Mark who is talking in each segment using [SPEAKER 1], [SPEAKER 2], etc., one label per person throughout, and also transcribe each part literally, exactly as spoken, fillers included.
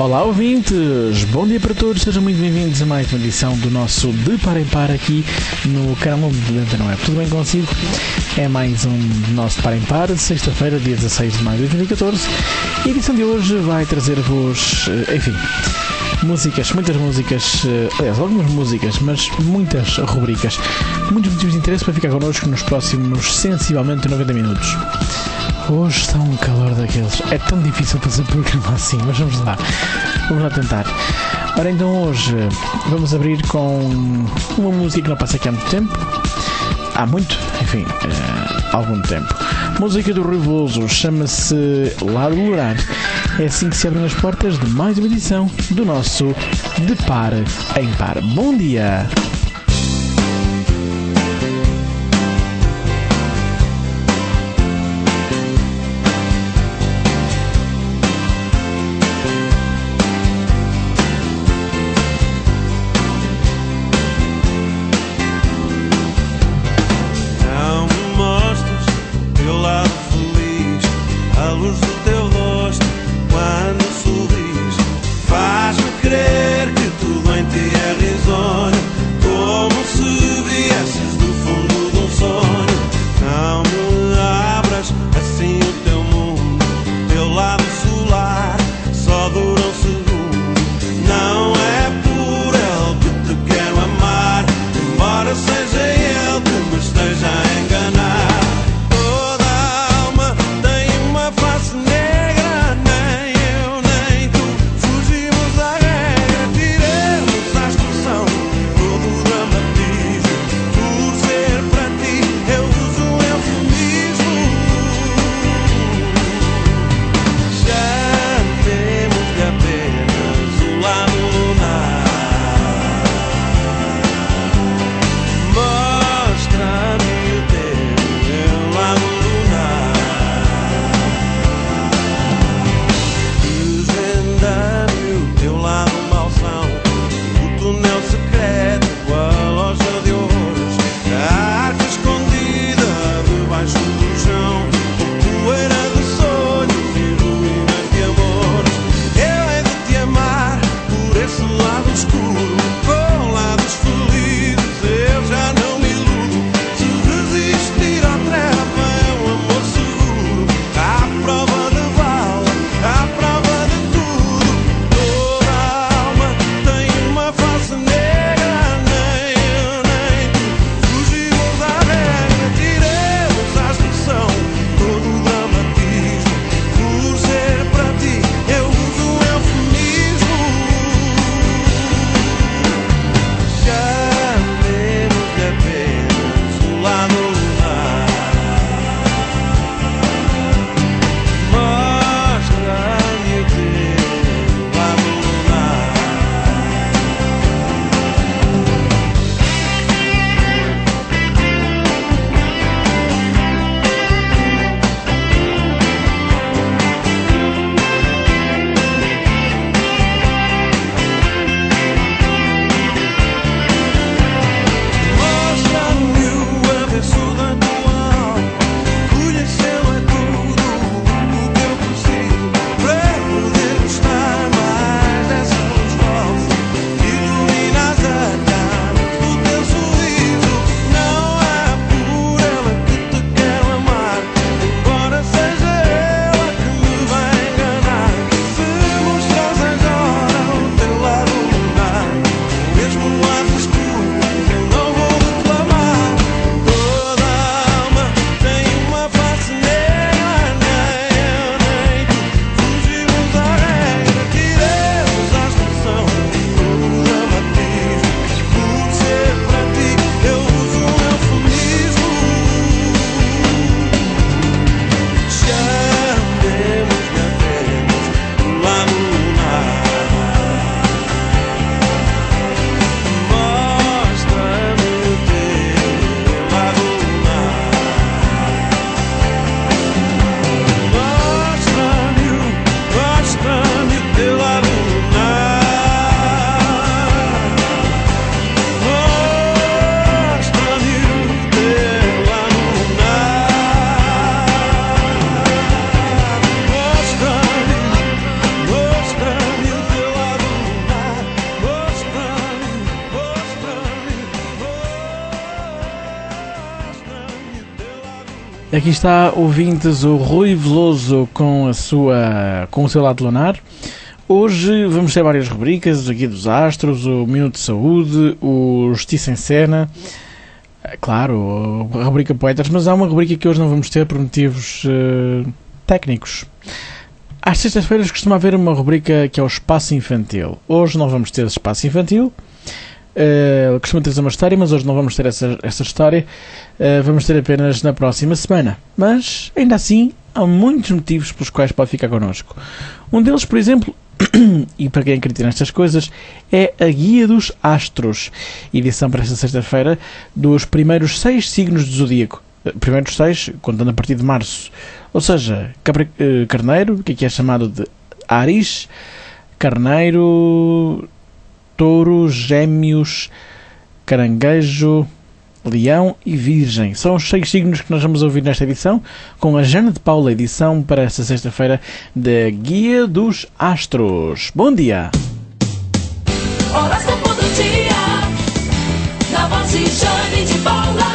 [SPEAKER 1] Olá ouvintes, bom dia para todos, sejam muito bem-vindos a mais uma edição do nosso De Par em Par aqui no canal de Antena Web. Tudo bem consigo? É mais um nosso De Par em Par, sexta-feira, dia dezasseis de maio de dois mil e catorze. E a edição de hoje vai trazer-vos, enfim, músicas, muitas músicas, aliás, algumas músicas, mas muitas rubricas, muitos motivos de interesse para ficar connosco nos próximos sensivelmente noventa minutos. Hoje está um calor daqueles. É tão difícil fazer programa assim, mas vamos lá. Vamos lá tentar. Ora, então hoje vamos abrir com uma música que não passa aqui há muito tempo. Há muito, enfim, uh, algum tempo. Música do Rui Veloso, chama-se Lado Lurar. É assim que se abrem as portas de mais uma edição do nosso De Par em Par. Bom dia!
[SPEAKER 2] Faz-me crer que tudo em ti é risonho.
[SPEAKER 1] Aqui está, ouvintes, o Rui Veloso com, a sua, com o seu lado lunar. Hoje vamos ter várias rubricas, aqui dos Astros, o Minuto de Saúde, o Justiça em Cena, claro, a rubrica Poetas, mas há uma rubrica que hoje não vamos ter por motivos uh, técnicos. Às sextas-feiras costuma haver uma rubrica que é o Espaço Infantil. Hoje não vamos ter Espaço Infantil. Uh, costuma ter uma história, mas hoje não vamos ter essa, essa história. Uh, vamos ter apenas na próxima semana. Mas, ainda assim, há muitos motivos pelos quais pode ficar connosco. Um deles, por exemplo, e para quem acredita nestas coisas, é a Guia dos Astros. Edição para esta sexta-feira dos primeiros seis signos do Zodíaco. Primeiros seis, contando a partir de março. Ou seja, Capri, uh, Carneiro, que aqui é chamado de Áries, Carneiro, Touro, Gêmeos, Caranguejo, Leão e Virgem. São os seis signos que nós vamos ouvir nesta edição, com a Jana de Paula, edição para esta sexta-feira da Guia dos Astros. Bom dia!
[SPEAKER 2] Horóscopo do dia, na voz de Jane de Paula,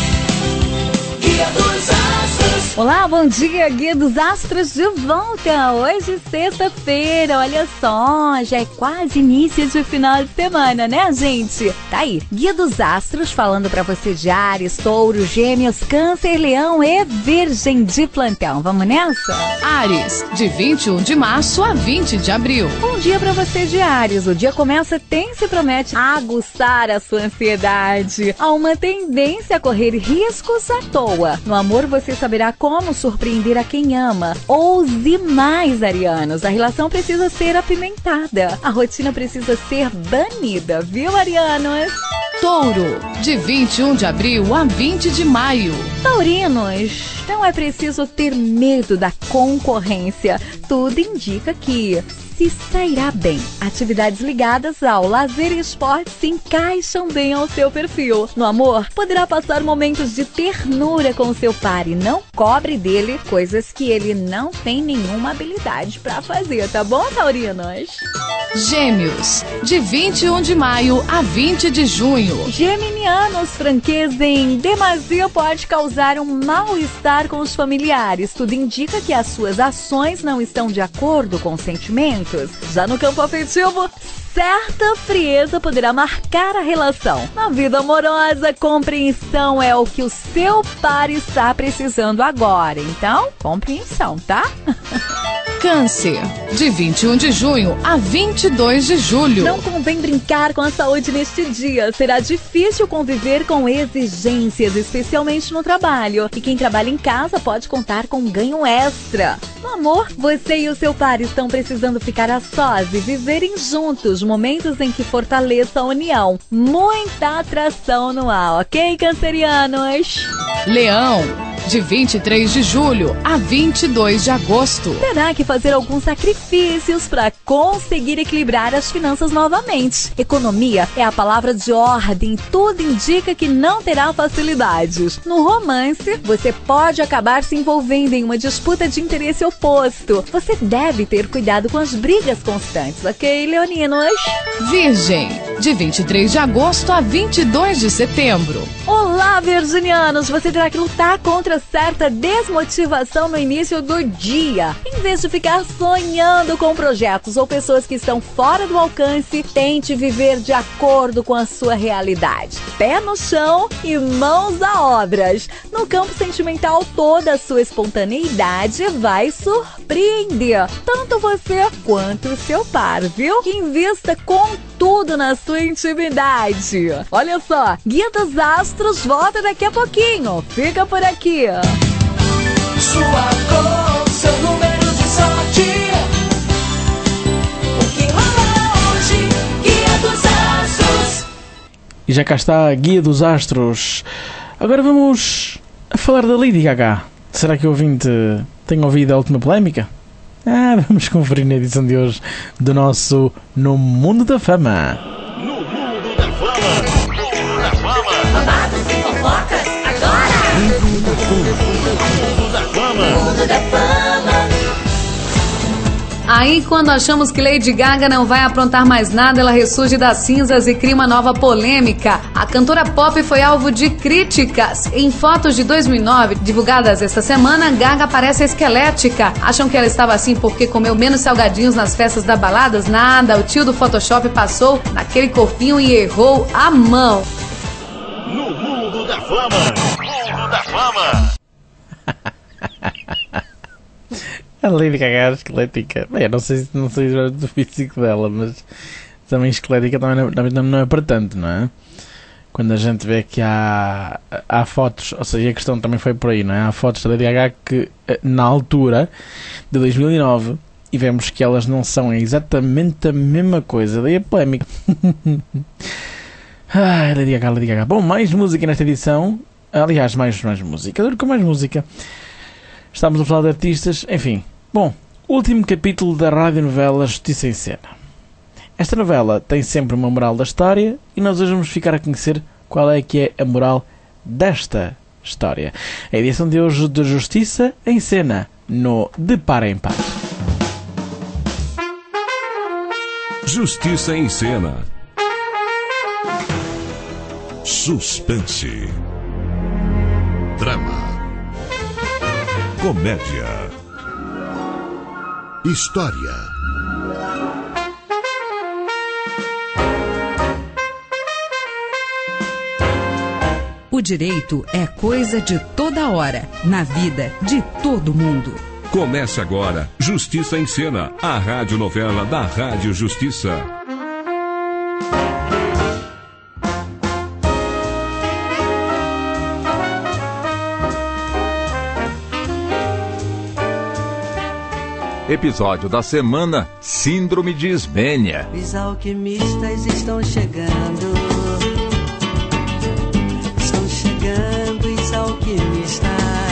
[SPEAKER 2] Guia dos Astros.
[SPEAKER 3] Olá, bom dia, Guia dos Astros de volta. Hoje, sexta-feira, olha só, já é quase início de final de semana, né, gente? Tá aí, Guia dos Astros falando pra você de Áries, Touro, Gêmeos, Câncer, Leão e Virgem de plantão. Vamos nessa?
[SPEAKER 4] Áries, de vinte e um de março a vinte de abril.
[SPEAKER 3] Bom dia pra você de Áries. O dia começa tenso e promete aguçar a sua ansiedade. Há uma tendência a correr riscos à toa. No amor, você saberá como surpreender a quem ama. Ouse mais, arianos. A relação precisa ser apimentada. A rotina precisa ser banida, viu, arianos?
[SPEAKER 4] Touro, de vinte e um de abril a vinte de maio.
[SPEAKER 3] Taurinos, não é preciso ter medo da concorrência. Tudo indica que se sairá bem. Atividades ligadas ao lazer e esporte se encaixam bem ao seu perfil. No amor, poderá passar momentos de ternura com seu par e não cobre dele coisas que ele não tem nenhuma habilidade para fazer, tá bom, taurinos?
[SPEAKER 4] Gêmeos, de vinte e um de maio a vinte de junho.
[SPEAKER 3] Geminianos, franqueza em demasia pode causar um mal-estar com os familiares. Tudo indica que as suas ações não estão de acordo com os sentimentos. Já no campo afetivo, certa frieza poderá marcar a relação. Na vida amorosa, compreensão é o que o seu par está precisando agora. Então, compreensão, tá?
[SPEAKER 4] Câncer, de vinte e um de junho a vinte e dois de julho.
[SPEAKER 3] Não convém brincar com a saúde neste dia. Será difícil conviver com exigências, especialmente no trabalho. E quem trabalha em casa pode contar com ganho extra. No amor, você e o seu par estão precisando ficar a sós e viverem juntos momentos em que fortaleça a união. Muita atração no ar, ok, cancerianos?
[SPEAKER 4] Leão, de vinte e três de julho a vinte e dois de agosto.
[SPEAKER 3] Terá que fazer alguns sacrifícios para conseguir equilibrar as finanças novamente. Economia é a palavra de ordem, tudo indica que não terá facilidades. No romance, você pode acabar se envolvendo em uma disputa de interesse oposto. Você deve ter cuidado com as brigas constantes, ok, leoninos?
[SPEAKER 4] Virgem, de vinte e três de agosto a vinte e dois de setembro.
[SPEAKER 3] Olá, virginianos! Você terá que lutar contra certa desmotivação no início do dia. Em vez de ficar sonhando com projetos ou pessoas que estão fora do alcance, tente viver de acordo com a sua realidade. Pé no chão e mãos a obras. No campo sentimental, toda a sua espontaneidade vai surpreender tanto você quanto o seu par, viu? Invista com tudo na sua intimidade. Olha só, Guia dos Astros volta daqui a pouquinho. Fica por aqui.
[SPEAKER 2] Sua cor, seu número de sorte. O que rola hoje? Guia dos Astros.
[SPEAKER 1] E já cá está a Guia dos Astros. Agora vamos a falar da Lady Gaga. Será que o ouvinte tem ouvido a última polémica? Ah, vamos conferir na edição de hoje do nosso No Mundo da Fama.
[SPEAKER 5] No Mundo da Fama. No Mundo da Fama.
[SPEAKER 2] Babados e fofocas agora.
[SPEAKER 5] No Mundo da Fama.
[SPEAKER 2] Mundo da Fama.
[SPEAKER 6] Aí, quando achamos que Lady Gaga não vai aprontar mais nada, ela ressurge das cinzas e cria uma nova polêmica. A cantora pop foi alvo de críticas. Em fotos de dois mil e nove, divulgadas esta semana, Gaga parece esquelética. Acham que ela estava assim porque comeu menos salgadinhos nas festas da baladas? Nada, o tio do Photoshop passou naquele corpinho e errou a mão.
[SPEAKER 5] No mundo da fama, mundo da fama.
[SPEAKER 1] A Lady Gaga é esquelética. Bem, não sei, não sei do físico dela, mas também esquelética também não, também não é para tanto, não é? Quando a gente vê que há, há fotos, ou seja, a questão também foi por aí, não é? Há fotos da Lady Gaga que, na altura de dois mil e nove, e vemos que elas não são exatamente a mesma coisa. Daí a polémica. Ai, Lady Gaga, Lady Gaga. Bom, mais música nesta edição. Aliás, mais, mais música. Duro com mais música. Estamos a falar de artistas, enfim. Bom, último capítulo da radionovela Justiça em Cena. Esta novela tem sempre uma moral da história e nós hoje vamos ficar a conhecer qual é que é a moral desta história. A edição de hoje de Justiça em Cena, no De Par em Par.
[SPEAKER 7] Justiça em Cena. Suspense. Drama. Comédia. História.
[SPEAKER 8] O direito é coisa de toda hora, na vida de todo mundo.
[SPEAKER 7] Começa agora Justiça em Cena, a radionovela da Rádio Justiça.
[SPEAKER 9] Episódio da semana, Síndrome de Ismênia.
[SPEAKER 10] Os alquimistas estão chegando. Estão chegando os alquimistas.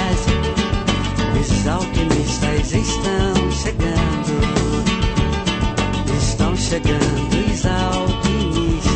[SPEAKER 10] Os alquimistas estão chegando. Estão chegando os alquimistas.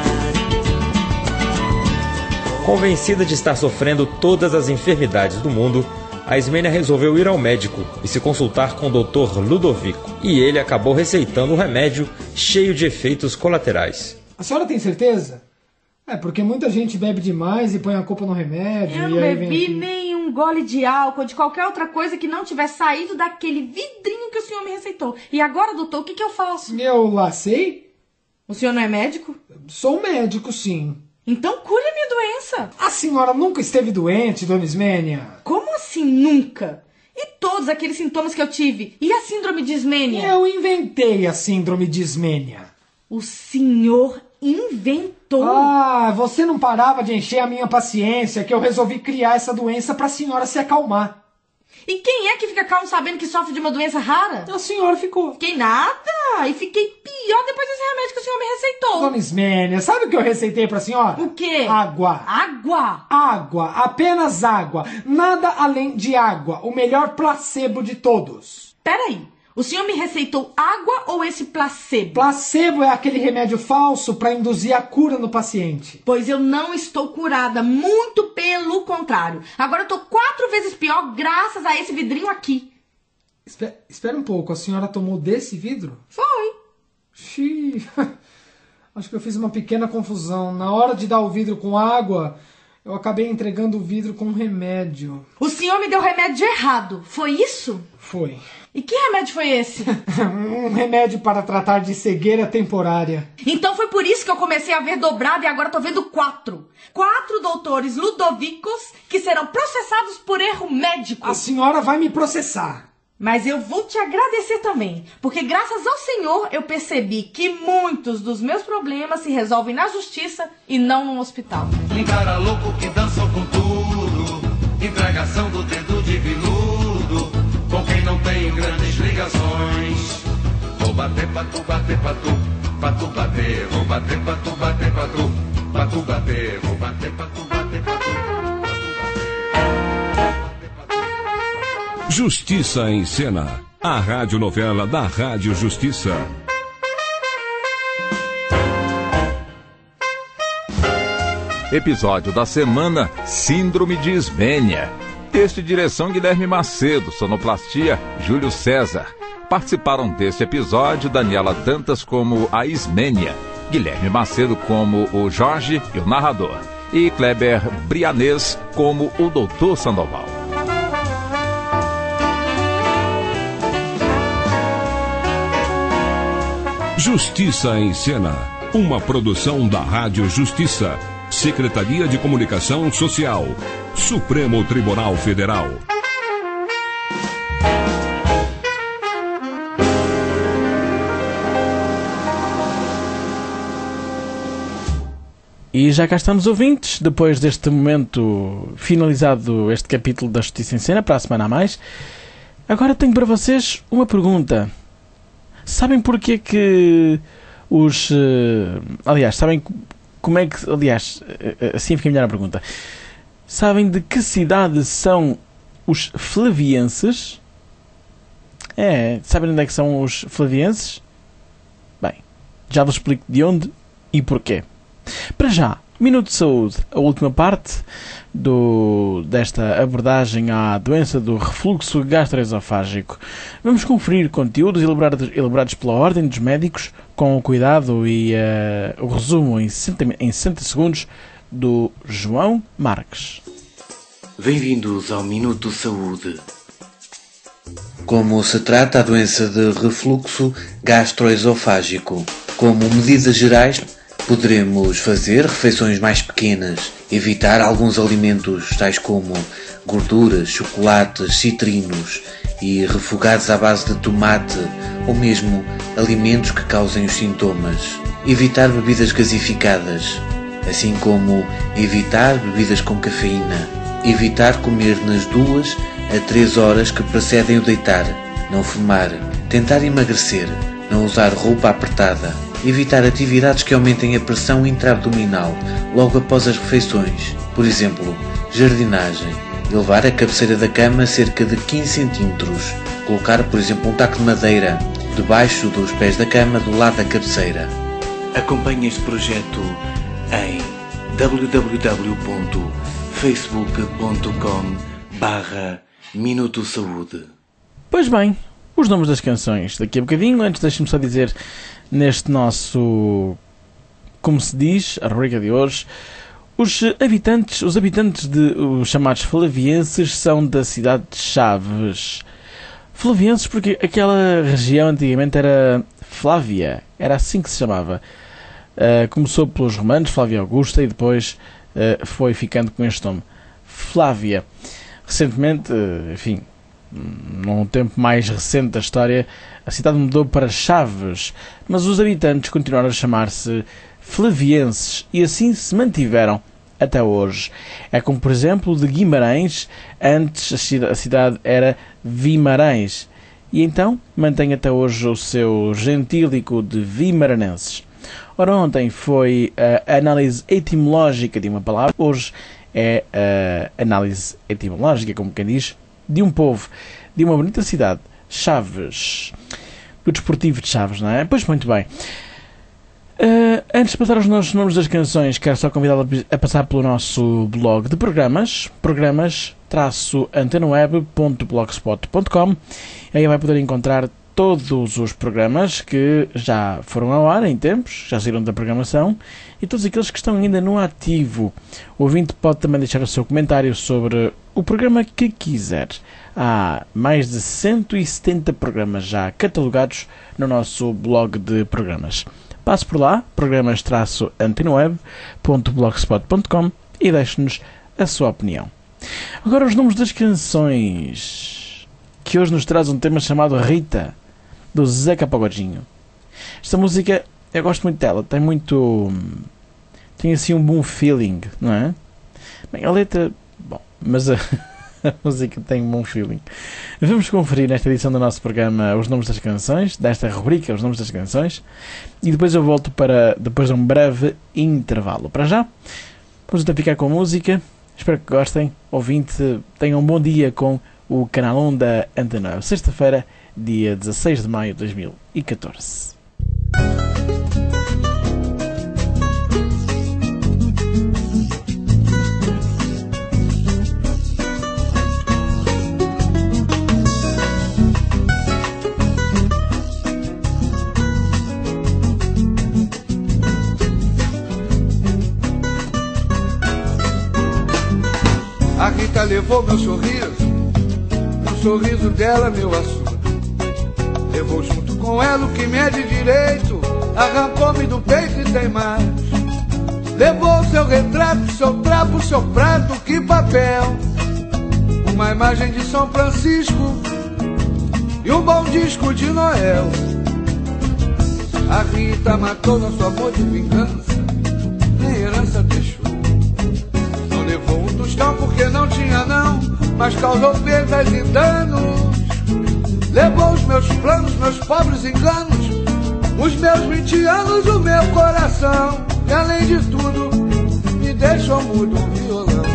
[SPEAKER 11] Convencida de estar sofrendo todas as enfermidades do mundo, a Ismênia resolveu ir ao médico e se consultar com o doutor Ludovico. E ele acabou receitando um remédio cheio de efeitos colaterais.
[SPEAKER 12] A senhora tem certeza? É, porque muita gente bebe demais e põe a culpa no remédio.
[SPEAKER 13] Eu
[SPEAKER 12] e
[SPEAKER 13] não
[SPEAKER 12] aí
[SPEAKER 13] bebi
[SPEAKER 12] vem
[SPEAKER 13] nem um gole de álcool, de qualquer outra coisa que não tivesse saído daquele vidrinho que o senhor me receitou. E agora, doutor, o que, que eu faço?
[SPEAKER 12] Eu lacei?
[SPEAKER 13] O senhor não é médico?
[SPEAKER 12] Sou médico, sim.
[SPEAKER 13] Então cure a minha doença.
[SPEAKER 12] A senhora nunca esteve doente, dona Ismênia?
[SPEAKER 13] Como assim nunca? E todos aqueles sintomas que eu tive? E a síndrome de Ismênia?
[SPEAKER 12] Eu inventei a síndrome de Ismênia.
[SPEAKER 13] O senhor inventou?
[SPEAKER 12] Ah, você não parava de encher a minha paciência que eu resolvi criar essa doença pra senhora se acalmar.
[SPEAKER 13] E quem é que fica calmo sabendo que sofre de uma doença rara?
[SPEAKER 12] A senhora ficou.
[SPEAKER 13] Fiquei nada. E fiquei pior depois desse remédio que o senhor me receitou.
[SPEAKER 12] Dona Ismênia, sabe o que eu receitei pra senhora?
[SPEAKER 13] O quê?
[SPEAKER 12] Água.
[SPEAKER 13] Água?
[SPEAKER 12] Água. Apenas água. Nada além de água. O melhor placebo de todos.
[SPEAKER 13] Peraí. O senhor me receitou água ou esse placebo?
[SPEAKER 12] Placebo é aquele remédio falso para induzir a cura no paciente.
[SPEAKER 13] Pois eu não estou curada, muito pelo contrário. Agora eu tô quatro vezes pior graças a esse vidrinho aqui.
[SPEAKER 12] Espera, espera um pouco, a senhora tomou desse vidro?
[SPEAKER 13] Foi.
[SPEAKER 12] Xiii, acho que eu fiz uma pequena confusão. Na hora de dar o vidro com água, eu acabei entregando o vidro com remédio.
[SPEAKER 13] O senhor me deu remédio errado, foi isso?
[SPEAKER 12] Foi.
[SPEAKER 13] E que remédio foi esse?
[SPEAKER 12] Um remédio para tratar de cegueira temporária.
[SPEAKER 13] Então foi por isso que eu comecei a ver dobrado e agora tô vendo quatro. Quatro doutores Ludovicos que serão processados por erro médico.
[SPEAKER 12] A senhora vai me processar.
[SPEAKER 13] Mas eu vou te agradecer também, porque graças ao Senhor eu percebi que muitos dos meus problemas se resolvem na justiça e não no hospital.
[SPEAKER 14] Um cara louco que dançou com tudo, entregação do dedo de viludo, com quem não tem grandes ligações. Vou bater pra tu, bater pra tu, pra tu bater, vou bater pra tu, bater pra tu, pra tu bater, vou bater pra tu, bater pra tu.
[SPEAKER 7] Justiça em Cena, a radionovela da Rádio Justiça.
[SPEAKER 9] Episódio da semana, Síndrome de Ismênia. Texto e direção Guilherme Macedo, sonoplastia Júlio César. Participaram deste episódio Daniela Dantas como a Ismênia, Guilherme Macedo como o Jorge e o narrador, e Kleber Brianês como o doutor Sandoval.
[SPEAKER 7] Justiça em Cena, uma produção da Rádio Justiça, Secretaria de Comunicação Social, Supremo Tribunal Federal.
[SPEAKER 1] E já cá estamos, ouvintes, depois deste momento finalizado este capítulo da Justiça em Cena, para a semana a mais. Agora tenho para vocês uma pergunta. Sabem porque que os... Uh, aliás, sabem como é que... Aliás, assim fica melhor a pergunta. Sabem de que cidade são os flavienses? É, sabem onde é que são os flavienses? Bem, já vos explico de onde e porquê. Para já, Minuto de Saúde, a última parte do, desta abordagem à doença do refluxo gastroesofágico. Vamos conferir conteúdos elaborados, elaborados pela Ordem dos Médicos com o cuidado e uh, o resumo em sessenta, em sessenta segundos do João Marques.
[SPEAKER 15] Bem-vindos ao Minuto de Saúde. Como se trata a doença de refluxo gastroesofágico? Como medidas gerais, poderemos fazer refeições mais pequenas, evitar alguns alimentos tais como gorduras, chocolates, citrinos e refogados à base de tomate ou mesmo alimentos que causem os sintomas. Evitar bebidas gasificadas, assim como evitar bebidas com cafeína. Evitar comer nas duas a três horas que precedem o deitar. Não fumar. Tentar emagrecer. Não usar roupa apertada. Evitar atividades que aumentem a pressão intra-abdominal logo após as refeições, por exemplo, jardinagem. Elevar a cabeceira da cama cerca de quinze centímetros. Colocar, por exemplo, um taco de madeira debaixo dos pés da cama do lado da cabeceira. Acompanhe este projeto em w w w ponto facebook ponto com barra Minuto Saúde.
[SPEAKER 1] Pois bem, os nomes das canções daqui a bocadinho. Antes deixem-me só dizer, neste nosso, como se diz, a rubrica de hoje, os habitantes, os habitantes de os chamados flavienses são da cidade de Chaves. Flavienses porque aquela região antigamente era Flávia, era assim que se chamava. Uh, começou pelos romanos, Flávia Augusta, e depois uh, foi ficando com este nome, Flávia. Recentemente, uh, enfim, num tempo mais recente da história, a cidade mudou para Chaves, mas os habitantes continuaram a chamar-se flavienses e assim se mantiveram até hoje. É como, por exemplo, de Guimarães. Antes a cidade era Vimarães e então mantém até hoje o seu gentílico de vimaranenses. Ora, ontem foi a análise etimológica de uma palavra, hoje é a análise etimológica, como quem diz, de um povo, de uma bonita cidade, Chaves. O desportivo de Chaves, não é? Pois muito bem. Uh, antes de passar aos nossos nomes das canções, quero só convidá-lo a passar pelo nosso blog de programas, programas traço antenaweb ponto blogspot ponto com. Aí vai poder encontrar todos os programas que já foram ao ar em tempos, já saíram da programação, e todos aqueles que estão ainda no ativo. O ouvinte pode também deixar o seu comentário sobre o programa que quiser. Há mais de cento e setenta programas já catalogados no nosso blog de programas. Passe por lá, programas traço antenaweb ponto blogspot ponto com, e deixe-nos a sua opinião. Agora os nomes das canções, que hoje nos traz um tema chamado Rita, do Zeca Pagodinho. Esta música, eu gosto muito dela, tem muito... tem assim um bom feeling, não é? Bem, a letra... bom, mas a, a música tem um bom feeling. Vamos conferir nesta edição do nosso programa os nomes das canções, desta rubrica, os nomes das canções, e depois eu volto para, depois de um breve intervalo. Para já, vamos então ficar com a música. Espero que gostem. Ouvinte, tenham um bom dia com o Canal um da Antena. Sexta-feira, dia dezasseis de maio de dois mil e catorze.
[SPEAKER 16] Rita levou meu sorriso, o sorriso dela meu assunto. Levou junto com ela o que me é de direito, arrancou-me do peito e tem mais. Levou seu retrato, seu trapo, seu prato, que papel. Uma imagem de São Francisco e um bom disco de Noel. A Rita matou nosso amor de vingança, nem herança deixou. Não levou um tostão porque não tinha não, mas causou perdas e danos. Levou os meus planos, meus pobres enganos, os meus vinte anos, o meu coração. E além de tudo, me deixou mudo um violão.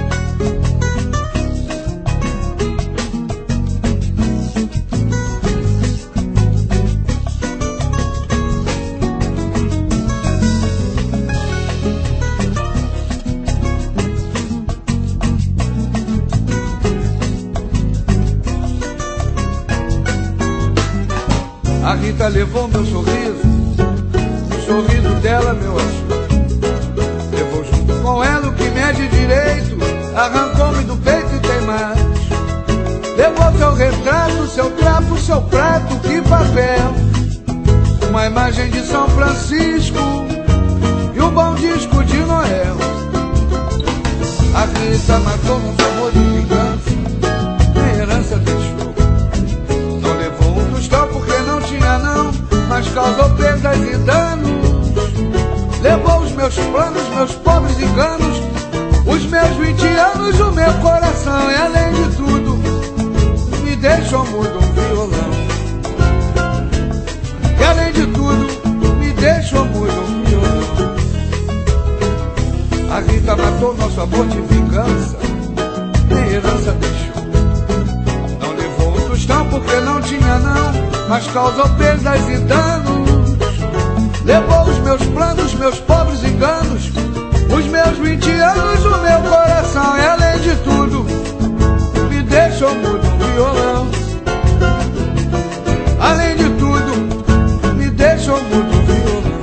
[SPEAKER 16] A Rita levou meu sorriso, o sorriso dela meu assunto. Levou junto com ela o que me é de direito, arrancou-me do peito e tem mais. Levou seu retrato, seu trapo, seu prato, que papel. Uma imagem de São Francisco e um bom disco de Noel. A Rita matou nosso amor de vingança, nem herança deixou. Não levou um tostão porque não tinha não, mas causou perdas e danos. Levou os meus planos, meus pobres enganos, os meus vinte anos, o meu coração. E além de tudo, me deixou mudo um violão. E além de tudo, me deixou mudo um violão. A Rita matou nosso amor de vingança, nem herança deixou. Não levou um tostão porque não tinha não, mas causou perdas e danos. Levou os meus planos, meus pobres enganos, os meus vinte anos, o meu coração. E além de tudo, me deixou mudo um violão. Além de tudo, me deixou mudo um violão.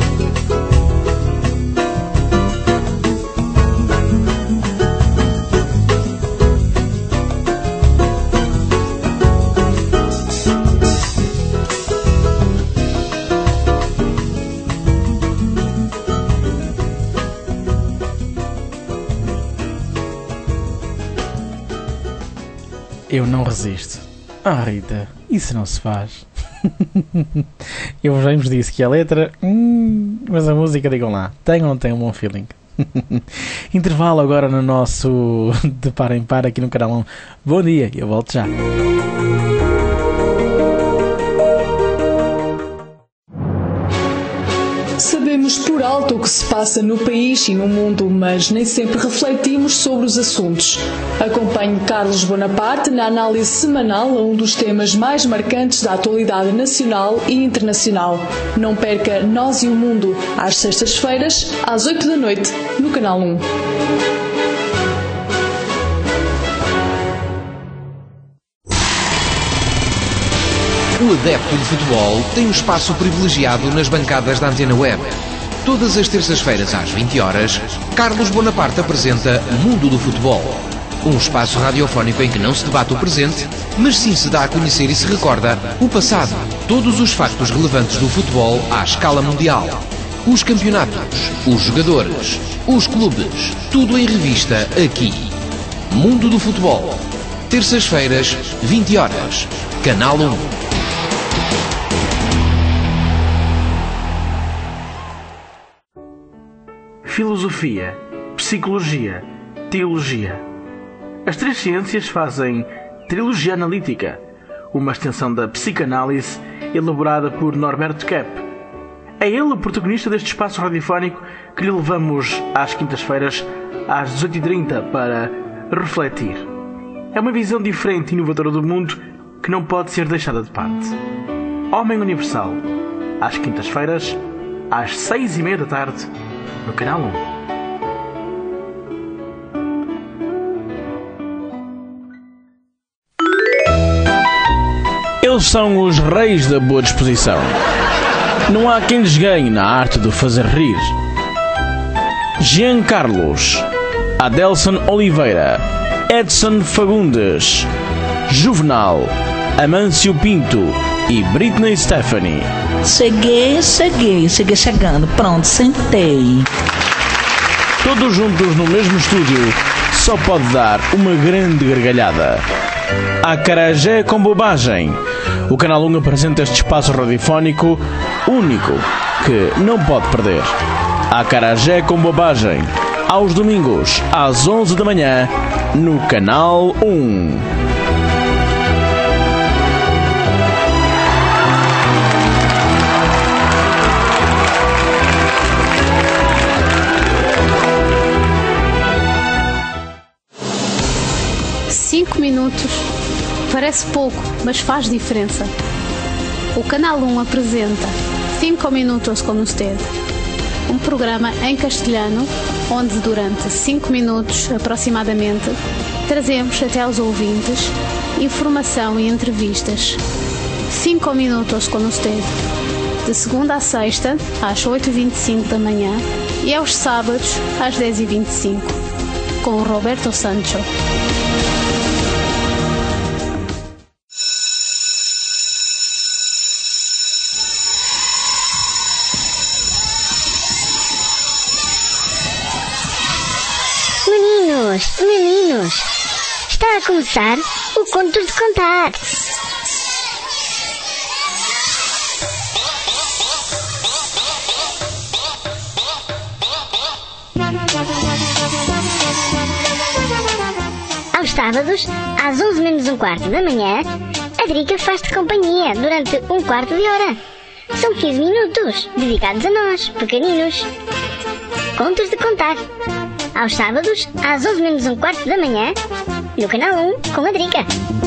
[SPEAKER 1] Eu não resisto. Ah, Rita, isso não se faz. Eu já vos disse que a letra... Hum, mas a música, digam lá, tem ou não tem um bom feeling? Intervalo agora no nosso De Par em Par aqui no Canal um. Bom dia, eu volto já.
[SPEAKER 17] Sabemos por alto o que se passa no país e no mundo, mas nem sempre refletimos sobre os assuntos. Acompanhe Carlos Bonaparte na análise semanal a um dos temas mais marcantes da atualidade nacional e internacional. Não perca Nós e o Mundo, às sextas-feiras, às oito da noite, no Canal um.
[SPEAKER 18] O adepto de futebol tem um espaço privilegiado nas bancadas da Antena Web. Todas as terças-feiras às vinte horas, Carlos Bonaparte apresenta Mundo do Futebol. Um espaço radiofónico em que não se debate o presente, mas sim se dá a conhecer e se recorda o passado. Todos os factos relevantes do futebol à escala mundial. Os campeonatos, os jogadores, os clubes, tudo em revista aqui. Mundo do Futebol. Terças-feiras, vinte horas. Canal um.
[SPEAKER 19] Filosofia, psicologia, teologia. As três ciências fazem trilogia analítica, uma extensão da psicanálise elaborada por Norberto Kepp. É ele o protagonista deste espaço radiofónico que lhe levamos às quintas-feiras às dezoito e trinta para refletir. É uma visão diferente e inovadora do mundo que não pode ser deixada de parte. Homem Universal, às quintas-feiras às seis e meia da tarde, no Canal um.
[SPEAKER 1] Eles são os reis da boa disposição. Não há quem lhes ganhe na arte do fazer rir. Jean Carlos, Adelson Oliveira, Edson Fagundes, Juvenal, Amâncio Pinto e Britney Stephanie.
[SPEAKER 20] Cheguei, cheguei, cheguei chegando. Pronto, sentei.
[SPEAKER 1] Todos juntos no mesmo estúdio, só pode dar uma grande gargalhada. Acarajé com bobagem. O Canal um apresenta este espaço radiofónico único que não pode perder. Acarajé com bobagem. Aos domingos, às onze da manhã, no Canal um.
[SPEAKER 21] Cinco minutos. Parece pouco, mas faz diferença. O Canal um apresenta cinco minutos com usted. Um programa em castelhano, onde durante cinco minutos aproximadamente trazemos até aos ouvintes informação e entrevistas. cinco minutos com usted. De segunda a sexta, às oito e vinte e cinco da manhã e aos sábados, às dez e vinte e cinco, com o Roberto Sancho.
[SPEAKER 22] Meninos, meninos, está a começar o Contos de Contar. Aos sábados, às onze menos um quarto da manhã, a Drica faz-te companhia durante um quarto de hora. São quinze minutos dedicados a nós, pequeninos. Contos de Contar. Aos sábados, às onze menos um quarto da manhã, no Canal um, com a Drica.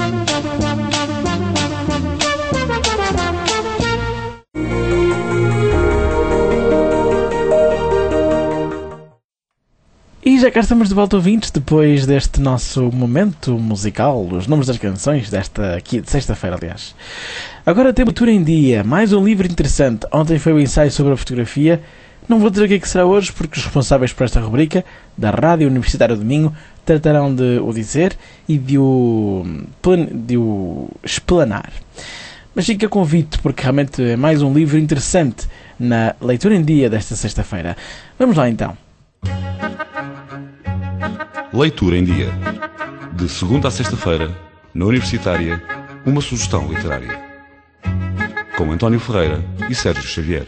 [SPEAKER 1] E já cá estamos de volta, ouvintes, depois deste nosso momento musical, os nomes das canções desta aqui de sexta-feira, aliás. Agora temos Leitura em Dia, mais um livro interessante. Ontem foi o ensaio sobre a fotografia. Não vou dizer o que é que será hoje, porque os responsáveis por esta rubrica, da Rádio Universitária do Minho, tratarão de o dizer e de o, de o explanar. Mas fica convite, porque realmente é mais um livro interessante na Leitura em Dia desta sexta-feira. Vamos lá então.
[SPEAKER 23] Leitura em Dia. De segunda a sexta-feira, na Universitária, uma sugestão literária. Com António Ferreira e Sérgio Xavier.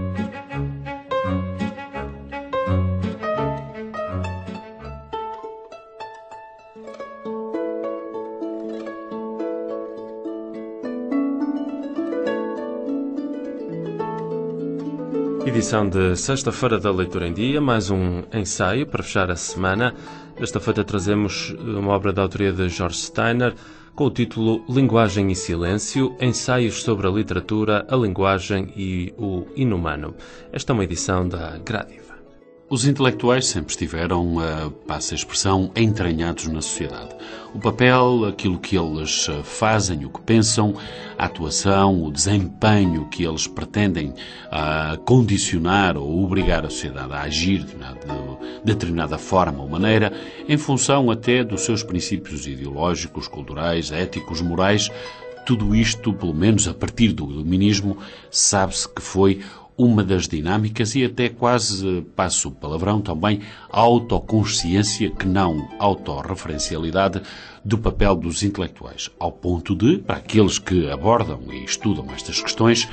[SPEAKER 24] Edição de sexta-feira da Leitura em Dia, mais um ensaio para fechar a semana. Desta feita trazemos uma obra da autoria de George Steiner com o título Linguagem e Silêncio, ensaios sobre a literatura, a linguagem e o inumano. Esta é uma edição da Gradiva.
[SPEAKER 25] Os intelectuais sempre estiveram, uh, passa a expressão, entranhados na sociedade. O papel, aquilo que eles fazem, o que pensam, a atuação, o desempenho que eles pretendem uh, condicionar ou obrigar a sociedade a agir de determinada forma ou maneira, em função até dos seus princípios ideológicos, culturais, éticos, morais. Tudo isto, pelo menos a partir do iluminismo, sabe-se que foi uma das dinâmicas e até quase, passo o palavrão também, a autoconsciência, que não autorreferencialidade, do papel dos intelectuais, ao ponto de, para aqueles que abordam e estudam estas questões,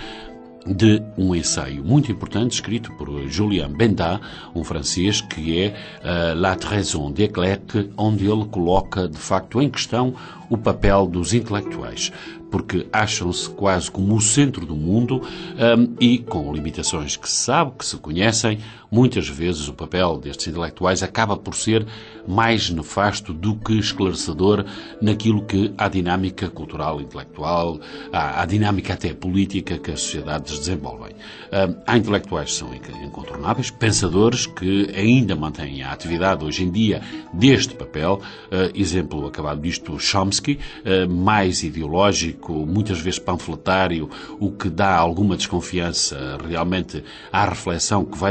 [SPEAKER 25] de um ensaio muito importante escrito por Julien Benda, um francês, que é uh, La Raison des Clercs, onde ele coloca de facto em questão o papel dos intelectuais, porque acham-se quase como o centro do mundo um, e, com limitações que se sabe, que se conhecem, muitas vezes o papel destes intelectuais acaba por ser mais nefasto do que esclarecedor naquilo que a dinâmica cultural, intelectual, a, a dinâmica até política que as sociedades desenvolvem. Um, há intelectuais que são incontornáveis, pensadores que ainda mantêm a atividade hoje em dia deste papel, uh, exemplo acabado disto, Chomsky, uh, mais ideológico, muitas vezes panfletário, o que dá alguma desconfiança realmente à reflexão que vai produzindo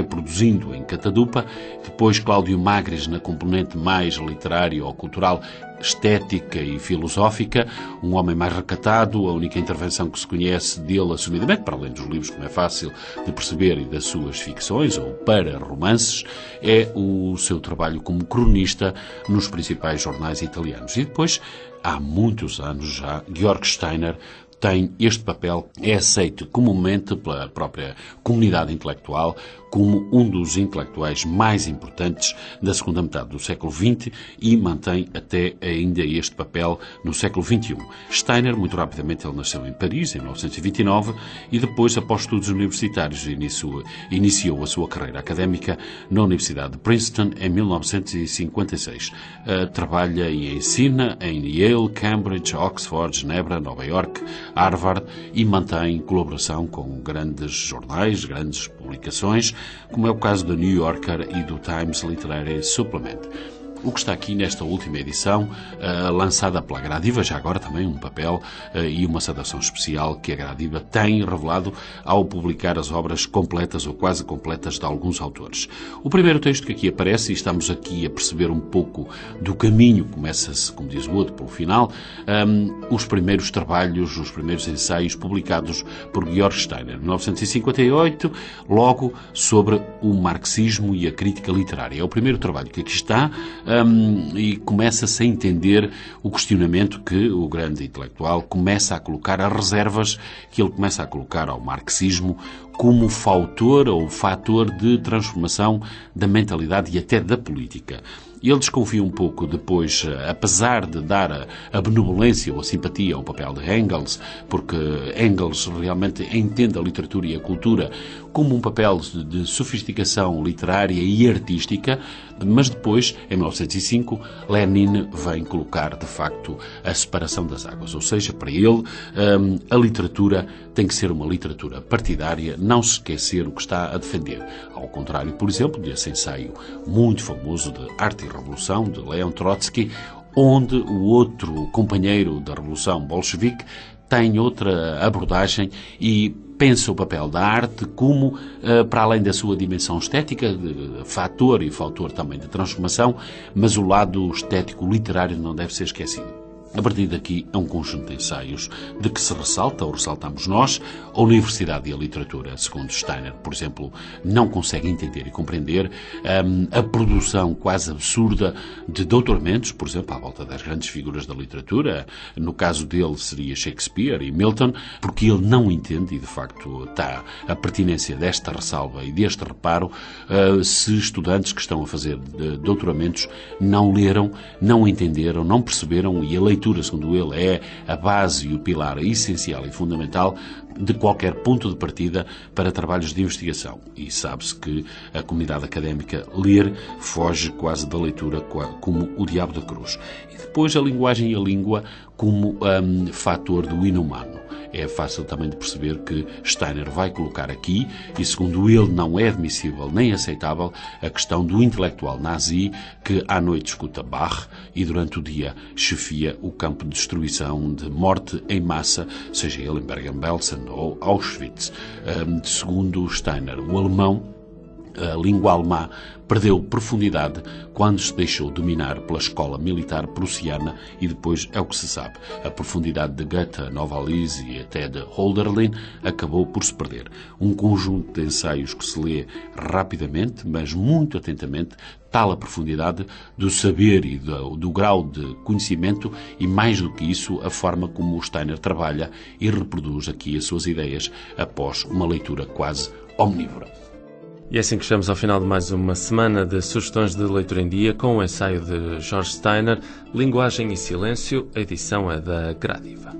[SPEAKER 25] Lindo em Catadupa, depois Cláudio Magres na componente mais literária ou cultural, estética e filosófica, um homem mais recatado, a única intervenção que se conhece dele assumidamente, para além dos livros, como é fácil de perceber, e das suas ficções ou para romances, é o seu trabalho como cronista nos principais jornais italianos. E depois, há muitos anos já, Georg Steiner tem este papel, é aceito comumente pela própria comunidade intelectual como um dos intelectuais mais importantes da segunda metade do século vinte e mantém até ainda este papel no século vinte e um. Steiner, muito rapidamente, ele nasceu em Paris, em mil novecentos e vinte e nove, e depois, após estudos universitários, iniciou, iniciou a sua carreira académica na Universidade de Princeton em mil novecentos e cinquenta e seis. Uh, trabalha e ensina em Yale, Cambridge, Oxford, Genebra, Nova York, Harvard, e mantém colaboração com grandes jornais, grandes publicações, como é o caso do New Yorker e do Times Literary Supplement. O que está aqui nesta última edição, uh, lançada pela Gradiva, já agora também um papel uh, e uma saudação especial que a Gradiva tem revelado ao publicar as obras completas ou quase completas de alguns autores. O primeiro texto que aqui aparece, e estamos aqui a perceber um pouco do caminho, começa-se, como diz o outro, pelo final, um, os primeiros trabalhos, os primeiros ensaios publicados por Georg Steiner, em mil novecentos e cinquenta e oito, logo sobre o marxismo e a crítica literária. É o primeiro trabalho que aqui está. Um, e começa-se a entender o questionamento que o grande intelectual começa a colocar, as reservas que ele começa a colocar ao marxismo como fator ou fator de transformação da mentalidade e até da política. Ele desconfia um pouco depois, apesar de dar a, a benevolência ou a simpatia ao papel de Engels, porque Engels realmente entende a literatura e a cultura como um papel de, de sofisticação literária e artística, mas depois, em mil novecentos e cinco, Lenin vem colocar, de facto, a separação das águas. Ou seja, para ele, um, a literatura tem que ser uma literatura partidária, não se esquecer o que está a defender. Ao contrário, por exemplo, desse ensaio muito famoso de Arte e Revolução, de Leon Trotsky, onde o outro companheiro da Revolução bolchevique tem outra abordagem e pensa o papel da arte como, para além da sua dimensão estética, de fator e fator também de transformação, mas o lado estético literário não deve ser esquecido. A partir daqui é um conjunto de ensaios de que se ressalta, ou ressaltamos nós, a universidade e a literatura, segundo Steiner, por exemplo, não consegue entender e compreender um, a produção quase absurda de doutoramentos, por exemplo, à volta das grandes figuras da literatura. No caso dele seria Shakespeare e Milton, porque ele não entende, e de facto está a pertinência desta ressalva e deste reparo, uh, se estudantes que estão a fazer doutoramentos não leram, não entenderam, não perceberam, e a leitura, segundo ele, é a base e o pilar essencial e fundamental de qualquer ponto de partida para trabalhos de investigação. E sabe-se que a comunidade académica ler foge quase da leitura como o diabo da cruz. E depois a linguagem e a língua como um, fator do inumano. É fácil também de perceber que Steiner vai colocar aqui, e segundo ele não é admissível nem aceitável, a questão do intelectual nazi que à noite escuta Bach e durante o dia chefia o campo de destruição, de morte em massa, seja ele em Bergen-Belsen ou Auschwitz. Um, segundo Steiner, o alemão, a língua alemã, perdeu profundidade quando se deixou dominar pela escola militar prussiana, e depois é o que se sabe. A profundidade de Goethe, Novalis e até de Hölderlin acabou por se perder. Um conjunto de ensaios que se lê rapidamente, mas muito atentamente, tal a profundidade do saber e do, do grau de conhecimento, e mais do que isso, a forma como o Steiner trabalha e reproduz aqui as suas ideias após uma leitura quase omnívora.
[SPEAKER 24] E é assim que chegamos ao final de mais uma semana de sugestões de leitura em dia com o ensaio de Georg Steiner, Linguagem e Silêncio. A edição é da Gradiva.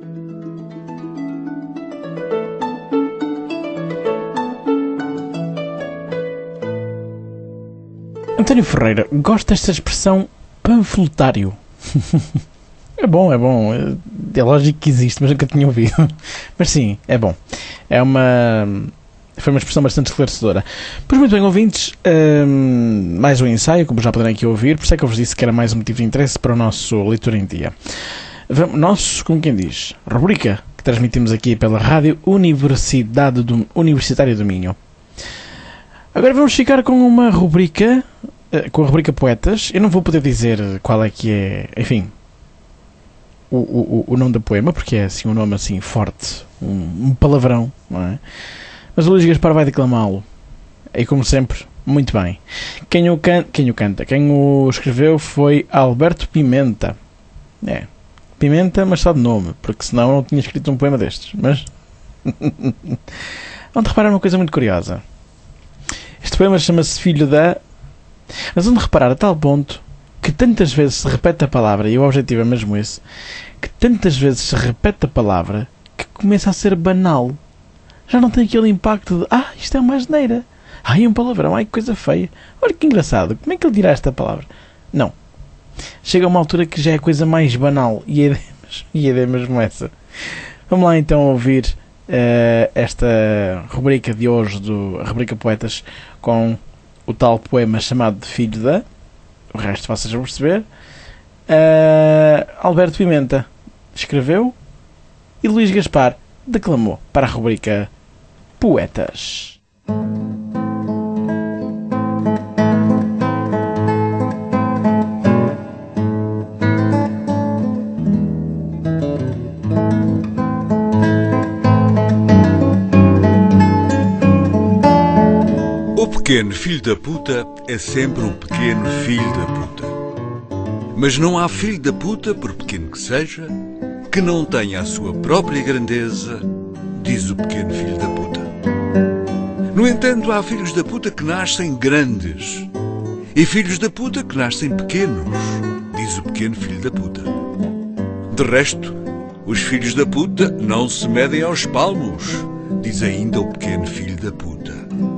[SPEAKER 1] António Ferreira, gosto desta expressão panfletário. É bom, é bom. É lógico que existe, mas nunca tinha ouvido. Mas sim, é bom. É uma... Foi uma expressão bastante esclarecedora. Pois muito bem, ouvintes, hum, mais um ensaio, como já poderem aqui ouvir, por isso é que eu vos disse que era mais um motivo de interesse para o nosso Leitura em Dia. Nosso, como quem diz, rubrica que transmitimos aqui pela Rádio Universidade do, Universitária do Minho. Agora vamos ficar com uma rubrica, com a rubrica Poetas. Eu não vou poder dizer qual é que é, enfim, o, o, o nome do poema, porque é assim um nome assim forte, um, um palavrão, não é? Mas o Luís Gaspar vai declamá-lo. E como sempre, muito bem. Quem o, can... quem o canta, quem o escreveu foi Alberto Pimenta. É, Pimenta, mas só de nome, porque senão eu não tinha escrito um poema destes. Mas vão reparar uma coisa muito curiosa. Este poema chama-se Filho da... Mas vão reparar a tal ponto que tantas vezes se repete a palavra, e o objetivo é mesmo esse, que tantas vezes se repete a palavra que começa a ser banal. Já não tem aquele impacto de, ah, isto é uma asneira, ai, um palavrão, ai, que coisa feia, olha que engraçado, como é que ele dirá esta palavra? Não. Chega a uma altura que já é a coisa mais banal, e a ideia, e a ideia mesmo essa. Vamos lá então ouvir uh, esta rubrica de hoje, do, a rubrica Poetas, com o tal poema chamado de Filho da... O resto vocês vão perceber. Uh, Alberto Pimenta escreveu e Luís Gaspar declamou para a rubrica Poetas.
[SPEAKER 2] O pequeno filho da puta é sempre um pequeno filho da puta. Mas não há filho da puta, por pequeno que seja, que não tenha a sua própria grandeza, diz o pequeno filho da puta. No entanto, há filhos da puta que nascem grandes e filhos da puta que nascem pequenos, diz o pequeno filho da puta. De resto, os filhos da puta não se medem aos palmos, diz ainda o pequeno filho da puta.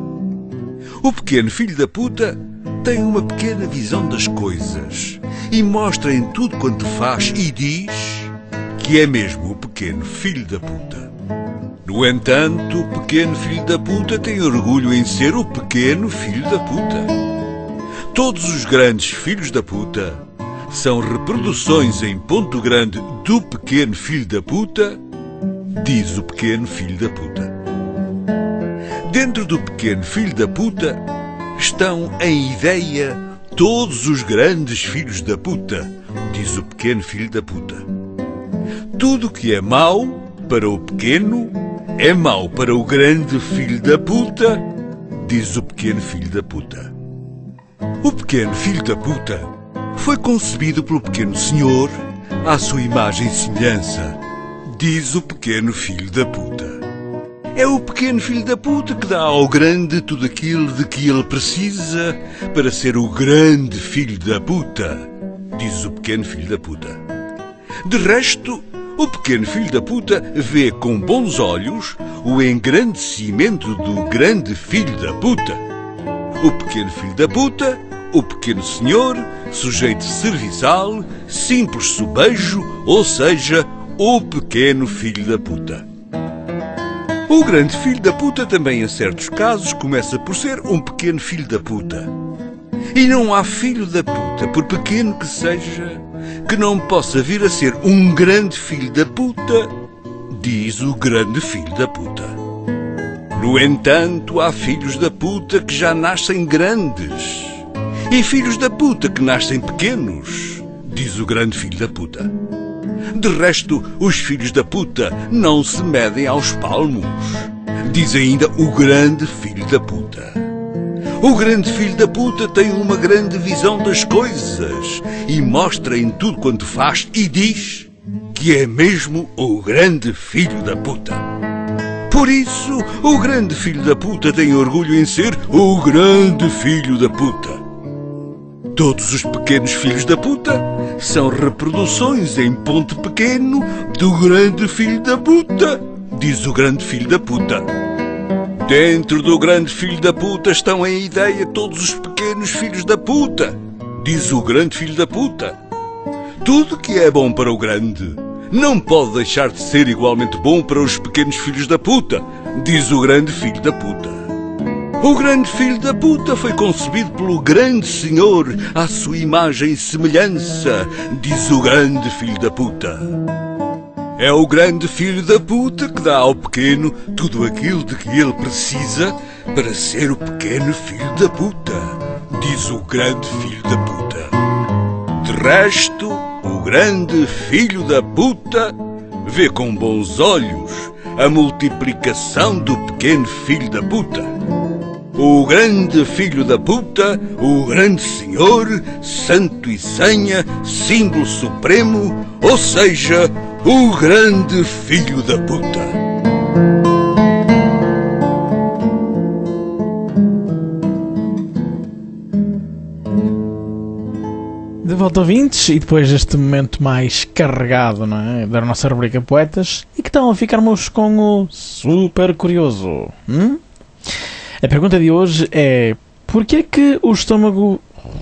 [SPEAKER 2] O pequeno filho da puta tem uma pequena visão das coisas e mostra em tudo quanto faz e diz que é mesmo o pequeno filho da puta. No entanto, o pequeno filho da puta tem orgulho em ser o pequeno filho da puta. Todos os grandes filhos da puta são reproduções em ponto grande do pequeno filho da puta, diz o pequeno filho da puta. Dentro do pequeno filho da puta estão em ideia todos os grandes filhos da puta, diz o pequeno filho da puta. Tudo que é mau para o pequeno é mau para o grande filho da puta, diz o pequeno filho da puta. O pequeno filho da puta foi concebido pelo pequeno senhor à sua imagem e semelhança, diz o pequeno filho da puta. É o pequeno filho da puta que dá ao grande tudo aquilo de que ele precisa para ser o grande filho da puta, diz o pequeno filho da puta. De resto, o pequeno filho da puta vê com bons olhos o engrandecimento do grande filho da puta. O pequeno filho da puta, o pequeno senhor, sujeito serviçal, simples subejo, ou seja, o pequeno filho da puta. O grande filho da puta também, em certos casos, começa por ser um pequeno filho da puta. E não há filho da puta, por pequeno que seja, que não possa vir a ser um grande filho da puta, diz o grande filho da puta. No entanto, há filhos da puta que já nascem grandes e filhos da puta que nascem pequenos, diz o grande filho da puta. De resto, os filhos da puta não se medem aos palmos, diz ainda o grande filho da puta. O grande filho da puta tem uma grande visão das coisas e mostra em tudo quanto faz e diz que é mesmo o grande filho da puta. Por isso, o grande filho da puta tem orgulho em ser o grande filho da puta. Todos os pequenos filhos da puta são reproduções em ponto pequeno do grande filho da puta, diz o grande filho da puta. Dentro do grande filho da puta estão em ideia todos os pequenos filhos da puta, diz o grande filho da puta. Tudo que é bom para o grande não pode deixar de ser igualmente bom para os pequenos filhos da puta, diz o grande filho da puta. O grande filho da puta foi concebido pelo grande senhor à sua imagem e semelhança, diz o grande filho da puta. É o grande filho da puta que dá ao pequeno tudo aquilo de que ele precisa para ser o pequeno filho da puta, diz o grande filho da puta. De resto, o grande filho da puta vê com bons olhos a multiplicação do pequeno filho da puta. O grande filho da puta, o grande senhor, santo e senha, símbolo supremo, ou seja, o grande filho da puta.
[SPEAKER 1] De volta, ouvintes, e depois deste momento mais carregado, não é, da nossa rubrica Poetas, e que tal ficarmos com o Super Curioso? Hum? A pergunta de hoje é: porquê que o estômago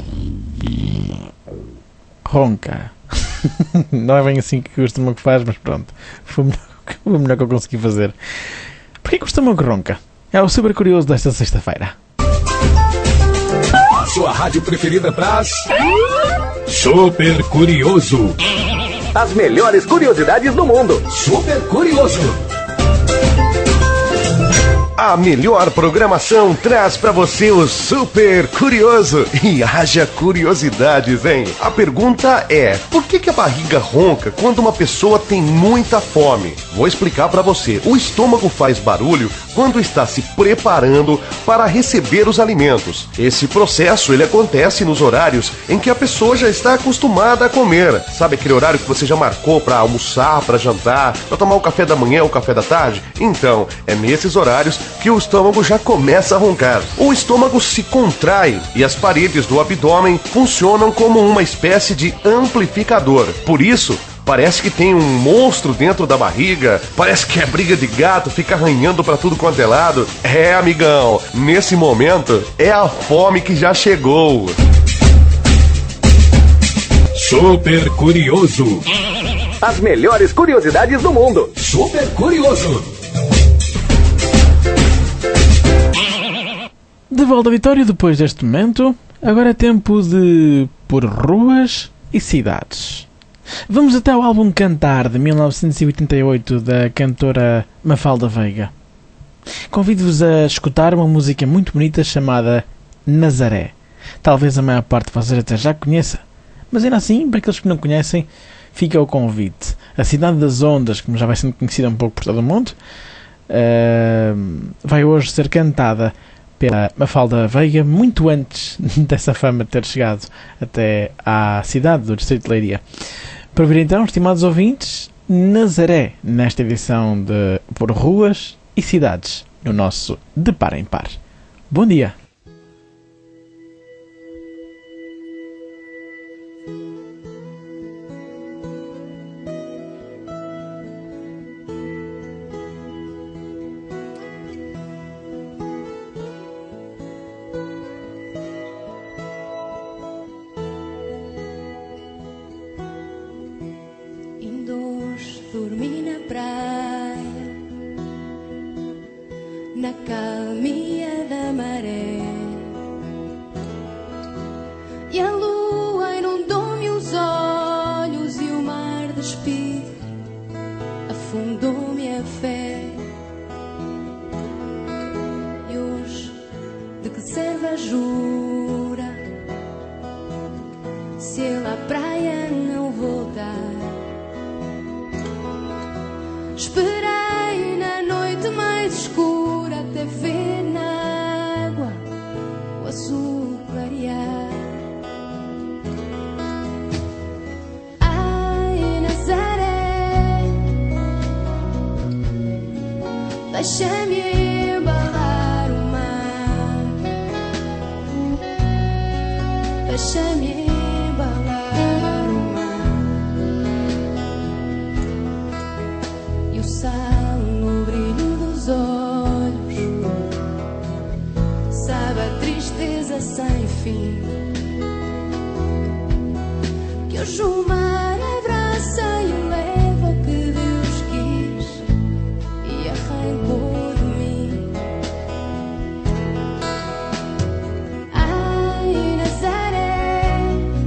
[SPEAKER 1] ronca? Não é bem assim que o estômago faz, mas pronto, foi o melhor, foi o melhor que eu consegui fazer. Porquê que o estômago ronca? É o Super Curioso desta sexta-feira.
[SPEAKER 3] A sua rádio preferida traz Super Curioso.
[SPEAKER 4] As melhores curiosidades do mundo.
[SPEAKER 3] Super Curioso.
[SPEAKER 5] A melhor programação traz pra você o Super Curioso. E haja curiosidades, hein? A pergunta é: por que que a barriga ronca quando uma pessoa tem muita fome? Vou explicar pra você. O estômago faz barulho quando está se preparando para receber os alimentos. Esse processo, ele acontece nos horários em que a pessoa já está acostumada a comer. Sabe aquele horário que você já marcou pra almoçar, pra jantar, pra tomar o café da manhã ou o café da tarde? Então, é nesses horários que o estômago já começa a roncar. O estômago se contrai e as paredes do abdômen funcionam como uma espécie de amplificador. Por isso, parece que tem um monstro dentro da barriga, parece que é briga de gato, fica arranhando pra tudo quanto é lado. É, amigão, nesse momento é a fome que já chegou.
[SPEAKER 3] Super Curioso.
[SPEAKER 4] As melhores curiosidades do mundo.
[SPEAKER 3] Super Curioso.
[SPEAKER 1] De volta à Vitória depois deste momento, agora é tempo de Por Ruas e Cidades. Vamos até ao álbum Cantar, de mil novecentos e oitenta e oito, da cantora Mafalda Veiga. Convido-vos a escutar uma música muito bonita chamada Nazaré. Talvez a maior parte de vocês até já conheça, mas ainda assim, para aqueles que não conhecem, fica o convite. A Cidade das Ondas, como já vai sendo conhecida um pouco por todo o mundo, uh, vai hoje ser cantada pela Mafalda Veiga, muito antes dessa fama ter chegado até à cidade do Distrito de Leiria. Para ouvir então, estimados ouvintes, Nazaré, nesta edição de Por Ruas e Cidades, no nosso De Par em Par. Bom dia!
[SPEAKER 6] Dormi na praia, na calmia da maré, e a lua inundou-me os olhos e o mar despir afundou-me a fé. E hoje de que serve a jura se ele à praia não voltar? Esperei na noite mais escura até ver na água o azul clarear. Ai, Nazaré, deixa-me embalar o mar, deixa-me embalar o mar. E o sal no brilho dos olhos sabe a tristeza sem fim, que hoje o mar abraça e leva o que Deus quis e arrancou de mim. Ai, Nazaré,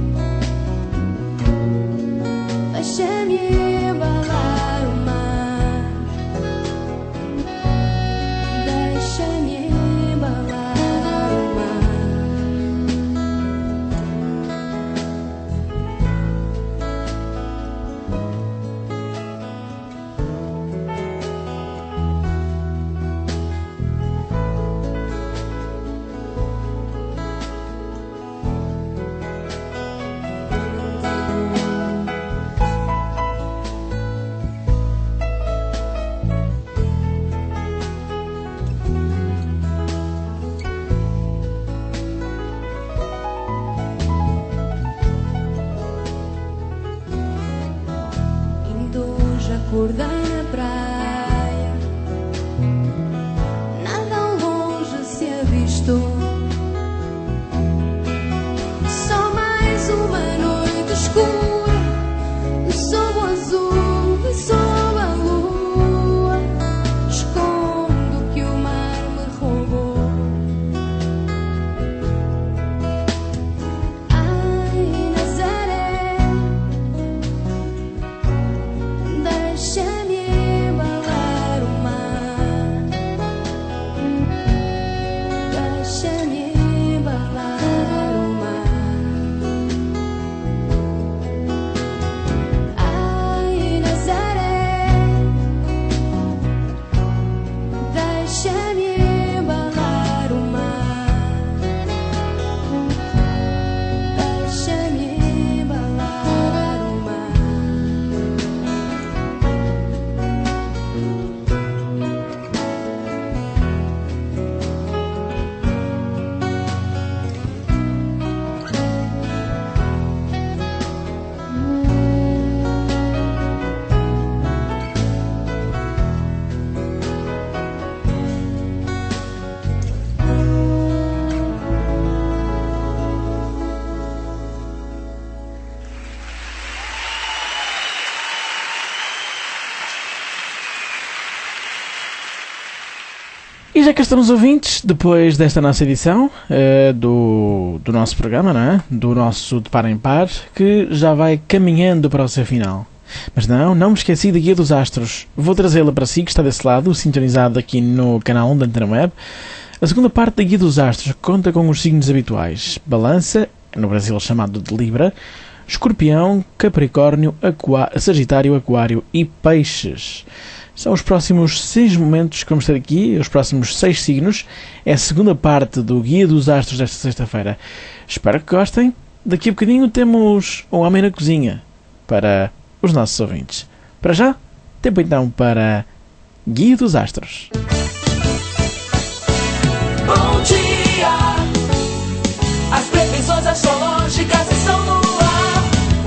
[SPEAKER 6] deixa-me embalar o mar, deixa-me embalar. acordei na praia, nada ao longe se avistou. Só mais uma noite escura, no céu azul e sob a lua, escondo o que o mar me roubou. Ai, Nazaré, deixa-me embalar o mar, deixa-me embalar o mar. Ai, Nazaré, deixa-me embalar o mar, deixa-me embalar o mar.
[SPEAKER 1] E já cá estão os ouvintes, depois desta nossa edição uh, do, do nosso programa, não é? Do nosso De Par em Par, que já vai caminhando para o seu final. Mas não, não me esqueci da Guia dos Astros. Vou trazê-la para si, que está desse lado, sintonizado aqui no canal um da Antena Web. A segunda parte da Guia dos Astros conta com os signos habituais: Balança, no Brasil chamado de Libra, Escorpião, Capricórnio, Aqua- Sagitário, Aquário e Peixes. São os próximos seis momentos que vamos ter aqui, os próximos seis signos. É a segunda parte do Guia dos Astros desta sexta-feira. Espero que gostem. Daqui a bocadinho temos um Homem na Cozinha para os nossos ouvintes. Para já, tempo então para Guia dos Astros.
[SPEAKER 8] Bom dia, as previsões astrológicas estão no ar.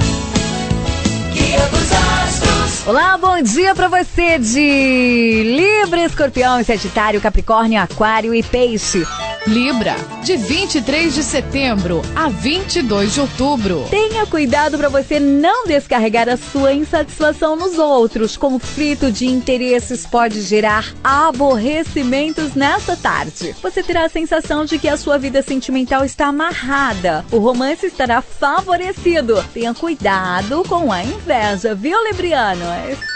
[SPEAKER 8] Guia dos Astros.
[SPEAKER 10] Olá, bom dia pra você de Libra, Escorpião, Sagitário, Capricórnio, Aquário e Peixe.
[SPEAKER 11] Libra, de vinte e três de setembro a vinte e dois de outubro.
[SPEAKER 10] Tenha cuidado para você não descarregar a sua insatisfação nos outros. Conflito de interesses pode gerar aborrecimentos nesta tarde. Você terá a sensação de que a sua vida sentimental está amarrada. O romance estará favorecido. Tenha cuidado com a inveja, viu, Librianos?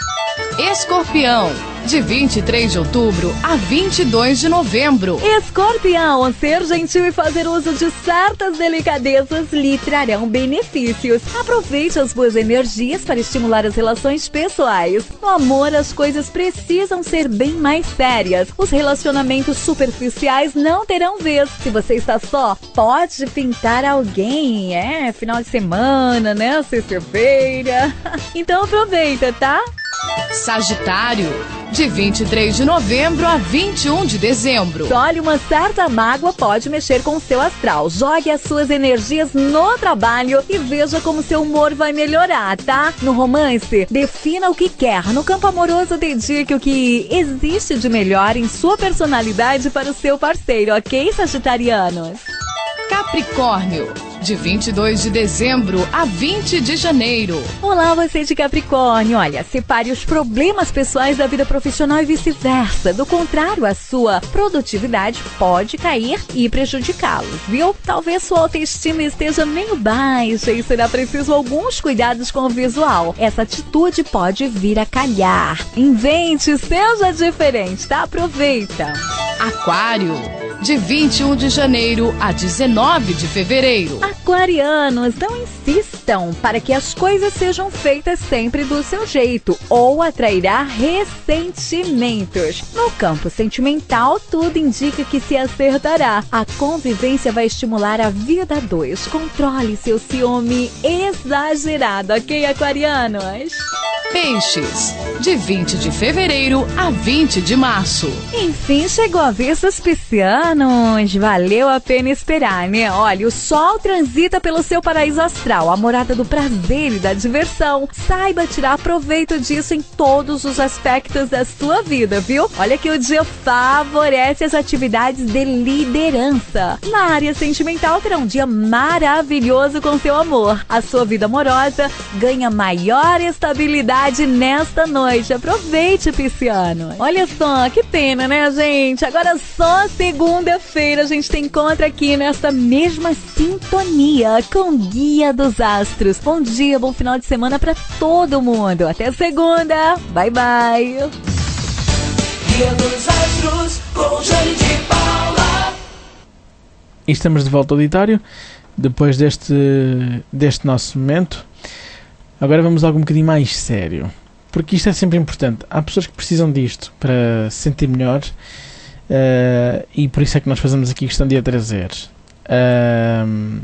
[SPEAKER 11] Escorpião, de vinte e três de outubro a vinte e dois de novembro.
[SPEAKER 10] Escorpião, ser gentil e fazer uso de certas delicadezas lhe trarão benefícios. Aproveite as boas energias para estimular as relações pessoais. No amor, as coisas precisam ser bem mais sérias. Os relacionamentos superficiais não terão vez. Se você está só, pode pintar alguém. É, final de semana, né? Sexta-feira. Então aproveita, tá?
[SPEAKER 11] Sagitário, de vinte e três de novembro a vinte e um de dezembro.
[SPEAKER 10] Olha, uma certa mágoa pode mexer com o seu astral. Jogue as suas energias no trabalho e veja como seu humor vai melhorar, tá? No romance, defina o que quer. No campo amoroso, dedique o que existe de melhor em sua personalidade para o seu parceiro, ok, sagitarianos?
[SPEAKER 11] Capricórnio, de vinte e dois de dezembro a vinte de janeiro.
[SPEAKER 10] Olá, você de Capricórnio. Olha, separe os problemas pessoais da vida profissional e vice-versa. Do contrário, a sua produtividade pode cair e prejudicá-los, viu? Talvez sua autoestima esteja meio baixa e será preciso alguns cuidados com o visual. Essa atitude pode vir a calhar. Invente, seja diferente, tá? Aproveita.
[SPEAKER 11] Aquário, de vinte e um de janeiro a dezenove de fevereiro.
[SPEAKER 10] Aquarianos, não insistam para que as coisas sejam feitas sempre do seu jeito ou atrairá ressentimentos. No campo sentimental, tudo indica que se acertará. A convivência vai estimular a vida a dois. Controle seu ciúme exagerado, ok, aquarianos?
[SPEAKER 11] Peixes, de vinte de fevereiro a vinte de março.
[SPEAKER 10] Enfim, chegou a vez dos piscianos. Valeu a pena esperar, né? Olha, o Sol transita pelo seu paraíso astral, a morada do prazer e da diversão. Saiba tirar proveito disso em todos os aspectos da sua vida, viu? Olha que o dia favorece as atividades de liderança. Na área sentimental, terá um dia maravilhoso com seu amor. A sua vida amorosa ganha maior estabilidade nesta noite. Aproveite, pisciano. Olha só, que pena, né, gente? Agora só segunda-feira a gente tem encontro aqui nesta mesma sintonia com o Guia dos Astros. Bom dia, bom final de semana pra todo mundo. Até segunda. Bye, bye.
[SPEAKER 8] Guia dos Astros com Jane de Paula.
[SPEAKER 1] E estamos de volta ao auditório depois deste, deste nosso momento. Agora vamos a algo um bocadinho mais sério, porque isto é sempre importante. Há pessoas que precisam disto para se sentir melhor, uh, e por isso é que nós fazemos aqui questão de a trazer. Uh,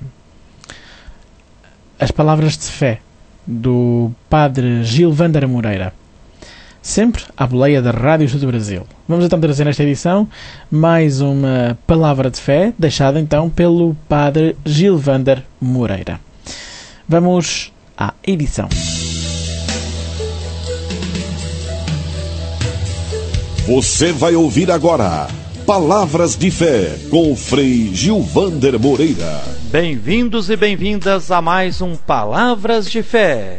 [SPEAKER 1] as palavras de fé do Padre Gilvander Moreira, sempre à boleia da Rádio Sul do Brasil. Vamos então trazer nesta edição mais uma palavra de fé, deixada então pelo Padre Gilvander Moreira. Vamos à edição.
[SPEAKER 7] Você vai ouvir agora Palavras de Fé com o Frei Gilvander Moreira.
[SPEAKER 9] Bem-vindos e bem-vindas a mais um Palavras de Fé.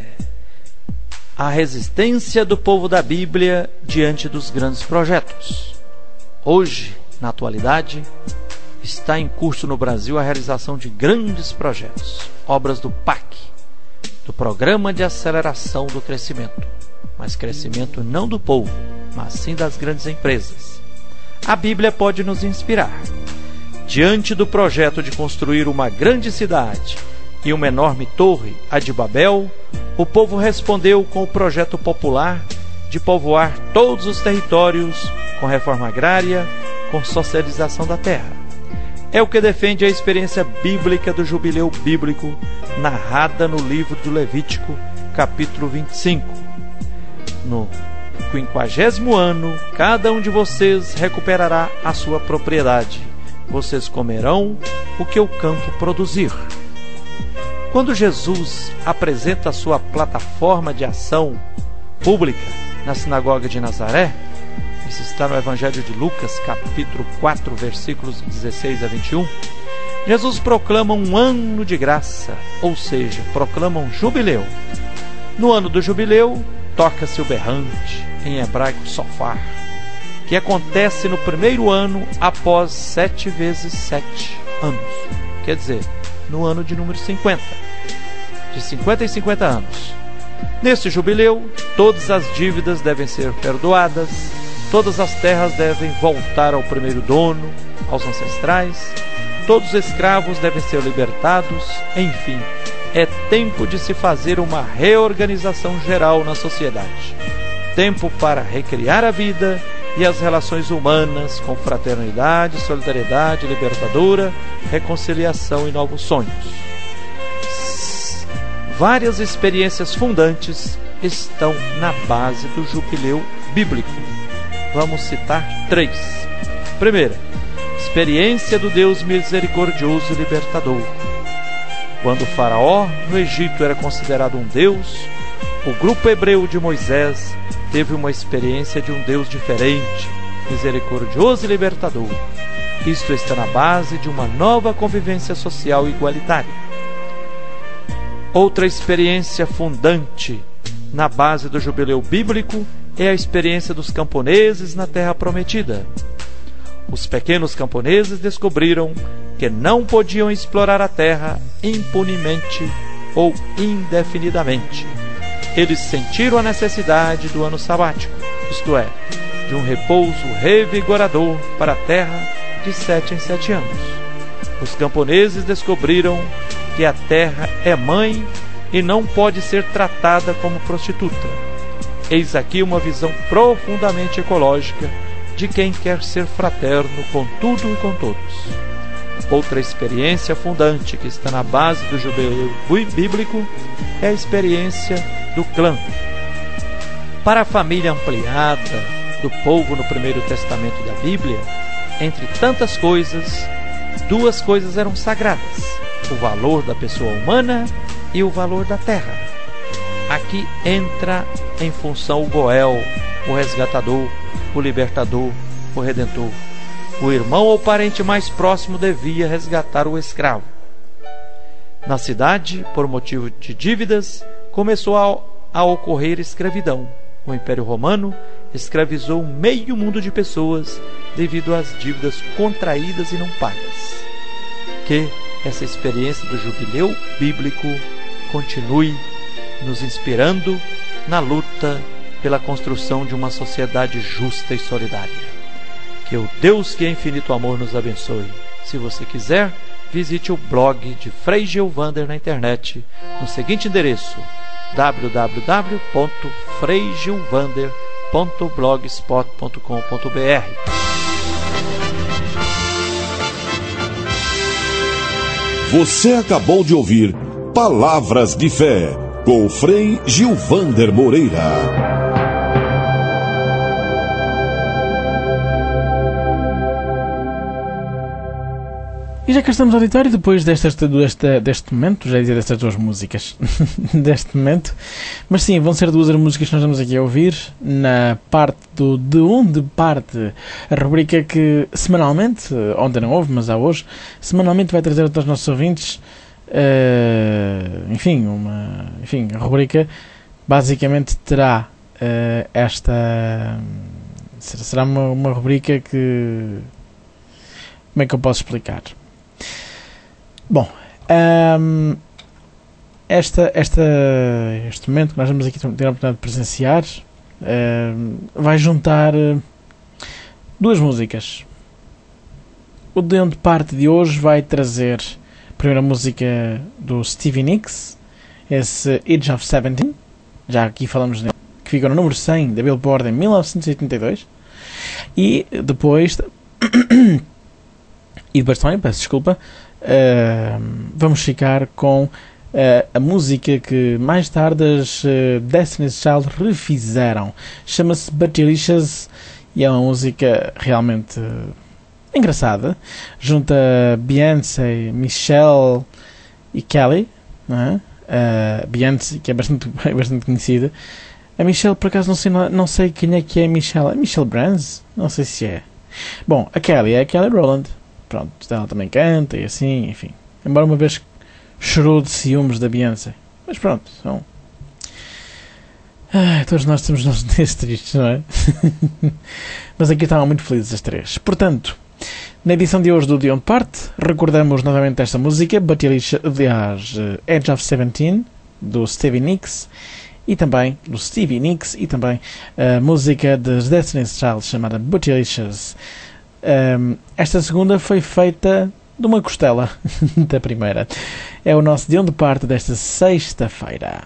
[SPEAKER 9] A resistência do povo da Bíblia diante dos grandes projetos. Hoje, na atualidade, está em curso no Brasil a realização de grandes projetos, obras do P A C, do Programa de Aceleração do Crescimento, mas crescimento não do povo, mas sim das grandes empresas. A Bíblia pode nos inspirar. Diante do projeto de construir uma grande cidade e uma enorme torre, a de Babel, o povo respondeu com o projeto popular de povoar todos os territórios com reforma agrária, com socialização da terra. É o que defende a experiência bíblica do jubileu bíblico, narrada no livro do Levítico, capítulo vinte e cinco. No quinquagésimo ano, cada um de vocês recuperará a sua propriedade. Vocês comerão o que o campo produzir. Quando Jesus apresenta a sua plataforma de ação pública na sinagoga de Nazaré, isso está no Evangelho de Lucas, capítulo quatro, versículos dezesseis a vinte e um, Jesus proclama um ano de graça, ou seja, proclama um jubileu. No ano do jubileu, toca-se o berrante, em hebraico sofar, que acontece no primeiro ano após sete vezes sete anos. Quer dizer, no ano de número cinquenta. De cinquenta em cinquenta anos. Neste jubileu, todas as dívidas devem ser perdoadas, todas as terras devem voltar ao primeiro dono, aos ancestrais, todos os escravos devem ser libertados, enfim, é tempo de se fazer uma reorganização geral na sociedade. Tempo para recriar a vida e as relações humanas com fraternidade, solidariedade libertadora, reconciliação e novos sonhos. Várias experiências fundantes estão na base do jubileu bíblico. Vamos citar três. Primeira, experiência do Deus misericordioso e libertador. Quando o faraó no Egito era considerado um deus, o grupo hebreu de Moisés teve uma experiência de um Deus diferente, misericordioso e libertador. Isto está na base de uma nova convivência social igualitária. Outra experiência fundante na base do jubileu bíblico é a experiência dos camponeses na Terra Prometida. Os pequenos camponeses descobriram que não podiam explorar a terra impunemente ou indefinidamente. Eles sentiram a necessidade do ano sabático, isto é, de um repouso revigorador para a terra de sete em sete anos. Os camponeses descobriram que a terra é mãe e não pode ser tratada como prostituta. Eis aqui uma visão profundamente ecológica de quem quer ser fraterno com tudo e com todos. Outra experiência fundante que está na base do jubileu bíblico é a experiência do clã. Para a família ampliada do povo no Primeiro Testamento da Bíblia, entre tantas coisas, duas coisas eram sagradas: o valor da pessoa humana e o valor da terra. Aqui entra em função o Goel, o resgatador, o libertador, o redentor. O irmão ou parente mais próximo devia resgatar o escravo. Na cidade, por motivo de dívidas, começou a, a ocorrer escravidão. O Império Romano escravizou meio mundo de pessoas devido às dívidas contraídas e não pagas. Que essa experiência do jubileu bíblico continue nos inspirando na luta pela construção de uma sociedade justa e solidária. Que o Deus que é infinito amor nos abençoe. Se você quiser, visite o blog de Frei Gilvander na internet no seguinte endereço: w w w ponto frei gilvander ponto blogspot ponto com ponto b r.
[SPEAKER 7] Você acabou de ouvir Palavras de Fé com Frei Gilvander Moreira.
[SPEAKER 1] E já cá estamos, auditório, depois destas, desta, deste momento, já dizia destas duas músicas, deste momento, mas sim, vão ser duas as músicas que nós vamos aqui a ouvir, na parte do De Onde Parte, a rubrica que semanalmente, ontem não houve, mas há hoje, semanalmente vai trazer aos nossos ouvintes, uh, enfim, uma, enfim, a rubrica basicamente terá uh, esta, será uma, uma rubrica que, como é que eu posso explicar? Bom, um, esta, esta, este momento que nós vamos aqui ter a oportunidade de presenciar um, vai juntar duas músicas. O De Onde Parte de hoje vai trazer a primeira música do Stevie Nicks, esse Age of seventeen, já aqui falamos dele, que ficou no número cem da Billboard em mil novecentos e oitenta e dois, e depois e depois também, peço desculpa, Uh, vamos ficar com uh, a música que mais tarde as uh, Destiny's Child refizeram. Chama-se Buttylicious e é uma música realmente uh, engraçada. Junta Beyoncé, Michelle e Kelly, não é? uh, Beyoncé, que é bastante, bastante conhecida. A Michelle, por acaso, não sei, não sei quem é que é a Michelle. É Michelle Brands? Não sei se é. Bom, a Kelly é a Kelly Rowland. Pronto, ela também canta e assim, enfim. Embora uma vez chorou de ciúmes da Beyoncé. Mas pronto, são... Ah, todos nós temos nossos dias tristes, não é? Mas aqui estavam muito felizes as três. Portanto, na edição de hoje do De Onde Parte, recordamos novamente esta música, Buttylicious, aliás, Age of seventeen, do Stevie Nicks, e também, do Stevie Nicks, e também a música das Destiny's Child chamada Buttylicious. Um, esta segunda foi feita de uma costela da primeira. É o nosso De Onde Parte desta sexta-feira.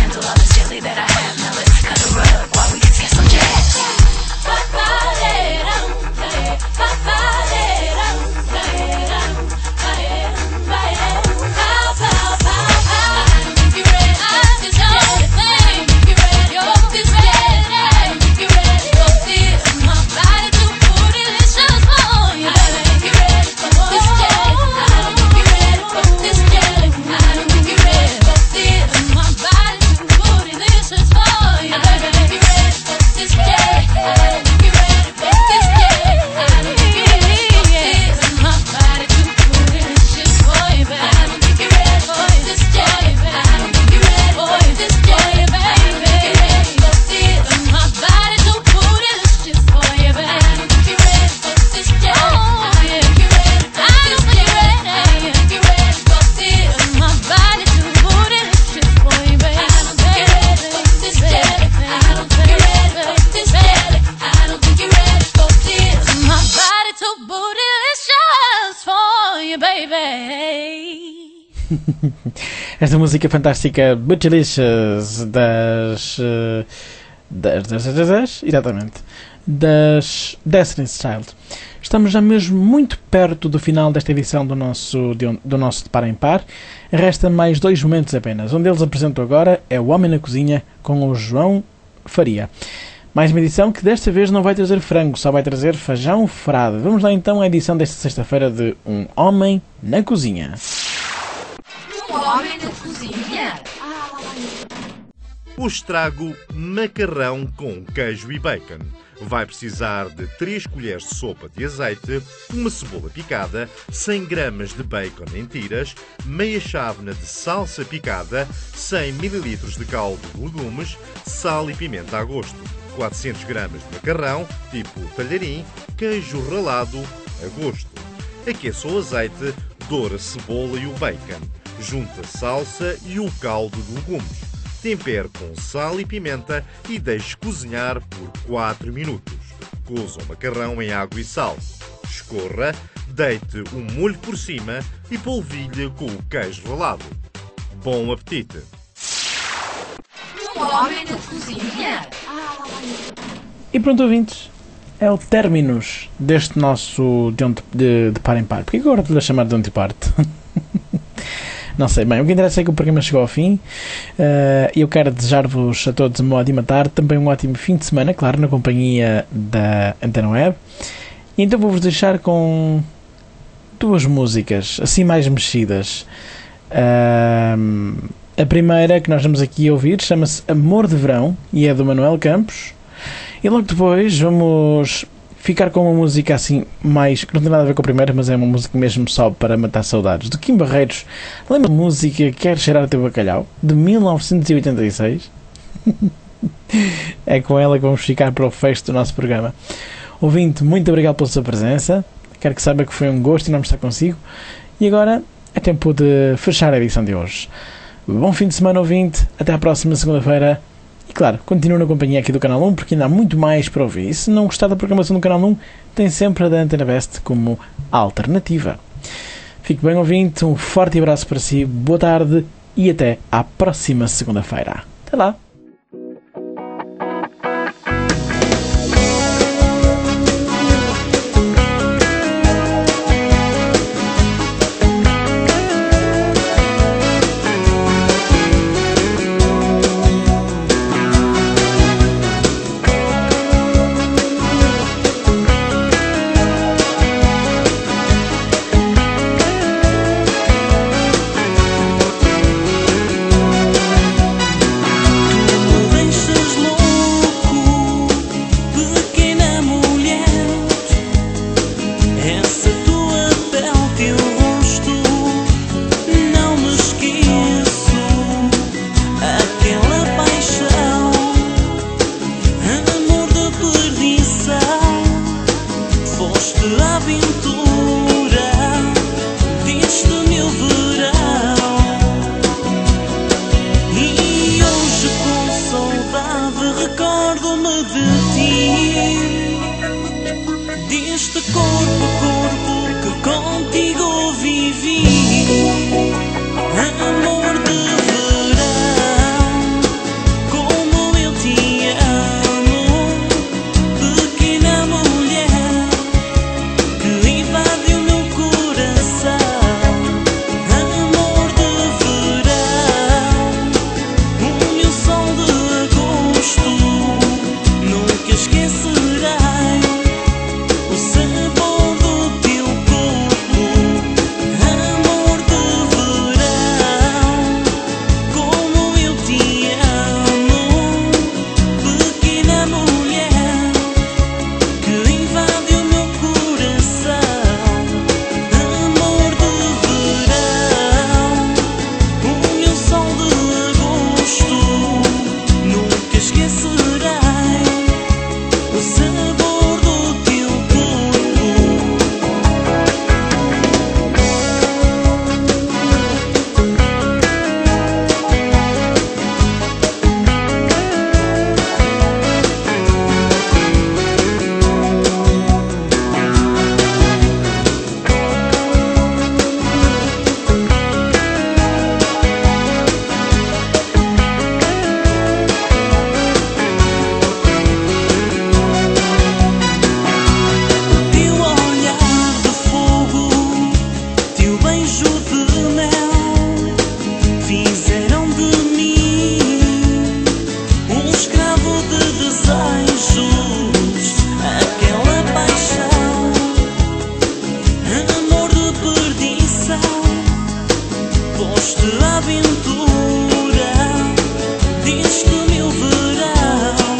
[SPEAKER 8] handle all this jelly that I have. Now let's cut a rug while we get some jazz.
[SPEAKER 1] Esta música fantástica Bootylicious das, uh, das, das, das, das exatamente das Destiny's Child. Estamos já mesmo muito perto do final desta edição do nosso, de, do nosso de Par em Par. Resta mais dois momentos apenas. Um deles apresento agora é O Homem na Cozinha com o João Faria. Mais uma edição que desta vez não vai trazer frango, só vai trazer feijão frado. Vamos lá então à edição desta sexta-feira de Um Homem na Cozinha.
[SPEAKER 8] Um Homem na Cozinha.
[SPEAKER 12] O estrago macarrão com queijo e bacon. Vai precisar de três colheres de sopa de azeite, uma cebola picada, cem gramas de bacon em tiras, meia chávena de salsa picada, cem mililitros de caldo de legumes, sal e pimenta a gosto, quatrocentos gramas de macarrão, tipo talharim, queijo ralado a gosto. Aqueça o azeite, doura a cebola e o bacon. Junte a salsa e o caldo de legumes. Tempere com sal e pimenta e deixe cozinhar por quatro minutos. Coza o macarrão em água e sal. Escorra, deite o molho por cima e polvilhe com o queijo ralado. Bom apetite!
[SPEAKER 8] Um Homem na Cozinha.
[SPEAKER 1] E pronto, ouvintes, é o términos deste nosso de, onde, de, de par em par. Porquê que agora estou a chamar de onde parte? Não sei, bem, o que interessa é que o programa chegou ao fim e uh, eu quero desejar-vos a todos uma ótima tarde, também um ótimo fim de semana, claro, na companhia da Antena Web. E então vou-vos deixar com duas músicas, assim mais mexidas. Uh, a primeira que nós vamos aqui ouvir chama-se Amor de Verão e é do Manuel Campos. E logo depois vamos ficar com uma música assim mais, que não tem nada a ver com a primeira, mas é uma música mesmo só para matar saudades, do Kim Barreiros. Lembra a música Quer Cheirar o Teu Bacalhau, de mil novecentos e oitenta e seis? É com ela que vamos ficar para o fecho do nosso programa. Ouvinte, muito obrigado pela sua presença, quero que saiba que foi um gosto enorme estar consigo, e agora é tempo de fechar a edição de hoje. Bom fim de semana, ouvinte, até à próxima segunda-feira. E claro, continuo na companhia aqui do Canal um, porque ainda há muito mais para ouvir. E se não gostar da programação do Canal um, tem sempre a da Antena Best como alternativa. Fique bem, ouvinte, um forte abraço para si, boa tarde e até à próxima segunda-feira. Até lá!
[SPEAKER 8] Amor de verão.
[SPEAKER 6] diste-me o verão.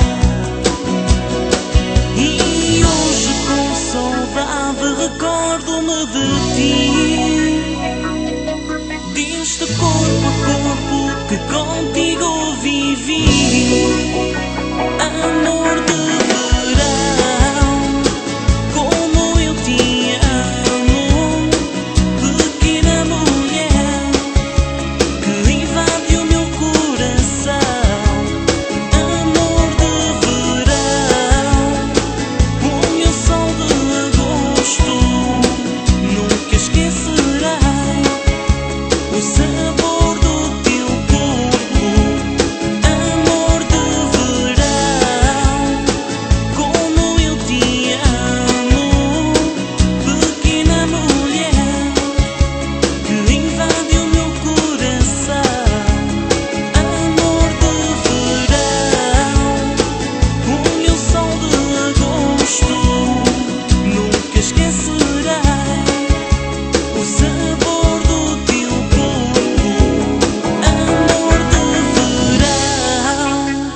[SPEAKER 6] E hoje com saudade recordo-me de ti. Deste corpo a corpo que contigo vivi. Amor de verão, como eu te amo, pequena mulher que invade o meu coração. Amor de verão, o meu sol de agosto, nunca esquecerei o sabor do teu corpo. Amor de verão, como eu te amo, pequena mulher que invade o meu coração. Amor de verão, o meu sol de agosto, nunca esquecerei o sabor do teu corpo. Amor de verão.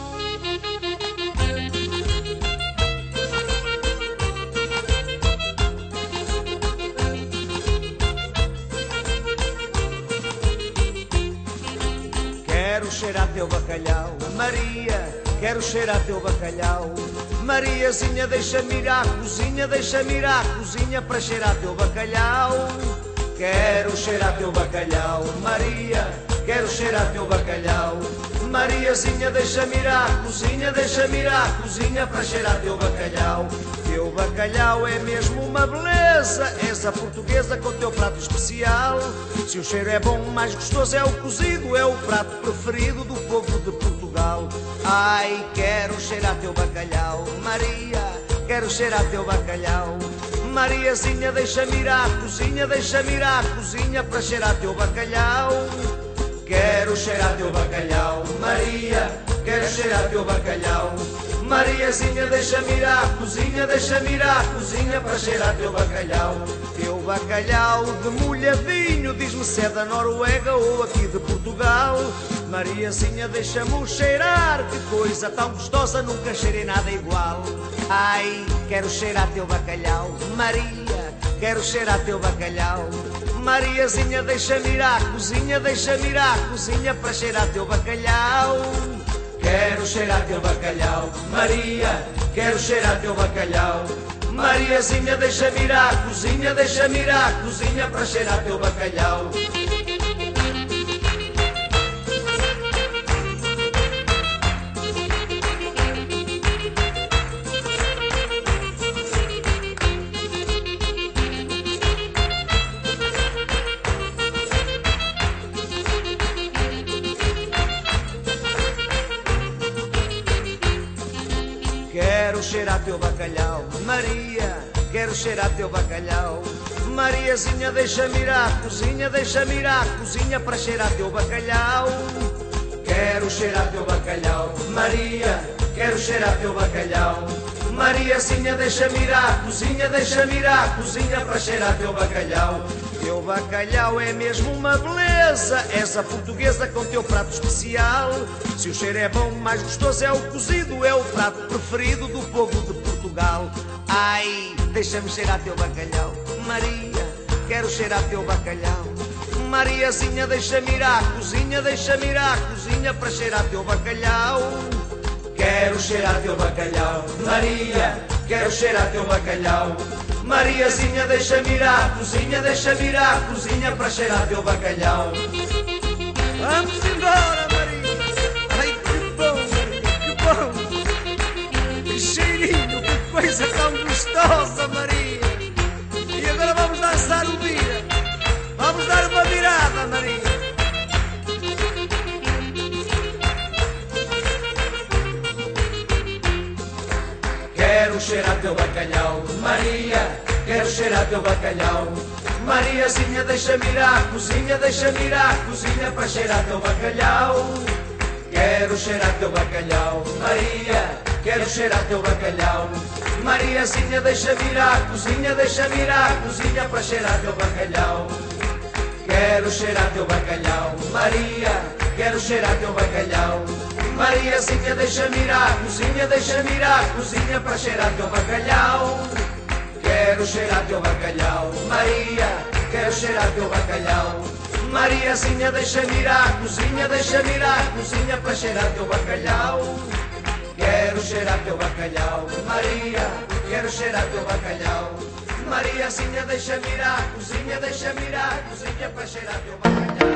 [SPEAKER 13] Quero cheirar teu bacalhau, Maria, quero cheirar teu bacalhau. Mariazinha, deixa-me ir à cozinha, deixa-me ir à cozinha para cheirar teu bacalhau. Quero cheirar teu bacalhau, Maria, quero cheirar teu bacalhau. Mariazinha, deixa-me ir à cozinha, deixa-me ir à cozinha para cheirar teu bacalhau. Teu bacalhau é mesmo uma beleza, és a portuguesa com teu prato especial. Se o cheiro é bom, mais gostoso é o cozido, é o prato preferido do povo de Portugal. Ai, quero cheirar teu bacalhau, Maria, quero cheirar teu bacalhau. Mariazinha, deixa-me ir à cozinha, deixa-me ir à cozinha para cheirar teu bacalhau. Quero cheirar teu bacalhau, Maria, quero cheirar teu bacalhau. Mariazinha, deixa-me ir à cozinha, deixa-me ir à cozinha para cheirar teu bacalhau. Teu bacalhau de molhadinho, diz-me se é da Noruega ou aqui de Portugal. Mariazinha, deixa-me cheirar, que coisa tão gostosa, nunca cheirei nada igual. Ai, quero cheirar teu bacalhau, Maria, quero cheirar teu bacalhau. Mariazinha, deixa-me ir à cozinha, deixa-me ir à cozinha para cheirar teu bacalhau. Quero cheirar teu bacalhau, Maria, quero cheirar teu bacalhau. Mariazinha, deixa-me ir à cozinha, deixa-me ir à cozinha para cheirar teu bacalhau. Quero cheirar teu bacalhau, Maria, quero cheirar teu bacalhau. Mariazinha, deixa-me ir à cozinha, deixa-me ir à cozinha para cheirar teu bacalhau. Quero cheirar teu bacalhau, Maria, quero cheirar teu bacalhau. Mariazinha, deixa-me ir à cozinha, deixa-me ir à cozinha para cheirar teu bacalhau. Teu bacalhau é mesmo uma beleza, és a portuguesa com teu prato especial. Se o cheiro é bom, mais gostoso é o cozido, é o prato preferido do povo de Portugal. Ai, deixa-me cheirar teu bacalhau, Maria, quero cheirar teu bacalhau. Mariazinha, deixa-me ir à cozinha, deixa-me ir à cozinha para cheirar teu bacalhau. Quero cheirar teu bacalhau, Maria, quero cheirar teu bacalhau. Mariazinha, deixa-me ir à cozinha, deixa-me ir à cozinha para cheirar teu bacalhau. Vamos embora, Maria! Ai, que bom, Maria, que bom! Que cheirinho, que coisa tão gostosa, Maria! E agora vamos dançar o vira. Vamos dar uma virada, Maria! Quero cheirar teu bacalhau, Maria, quero cheirar teu bacalhau. Mariazinha, deixa-me ir à cozinha, deixa-me ir à cozinha para cheirar teu bacalhau. Quero cheirar teu bacalhau, Maria, quero cheirar teu bacalhau. Mariazinha, deixa-me ir à cozinha, deixa-me ir à cozinha para cheirar teu bacalhau. Quero cheirar teu bacalhau, Maria, quero cheirar teu bacalhau. Mariazinha, deixa-me ir à cozinha, deixa-me ir à cozinha para cheirar teu bacalhau. Quero cheirar teu bacalhau, Maria, quero cheirar teu bacalhau. Mariazinha, deixa-me ir à cozinha, deixa-me ir à cozinha para cheirar teu bacalhau. Quero cheirar teu bacalhau, Maria, quero cheirar teu bacalhau. Mariazinha, deixa-me ir à cozinha, deixa-me ir à cozinha para cheirar teu bacalhau.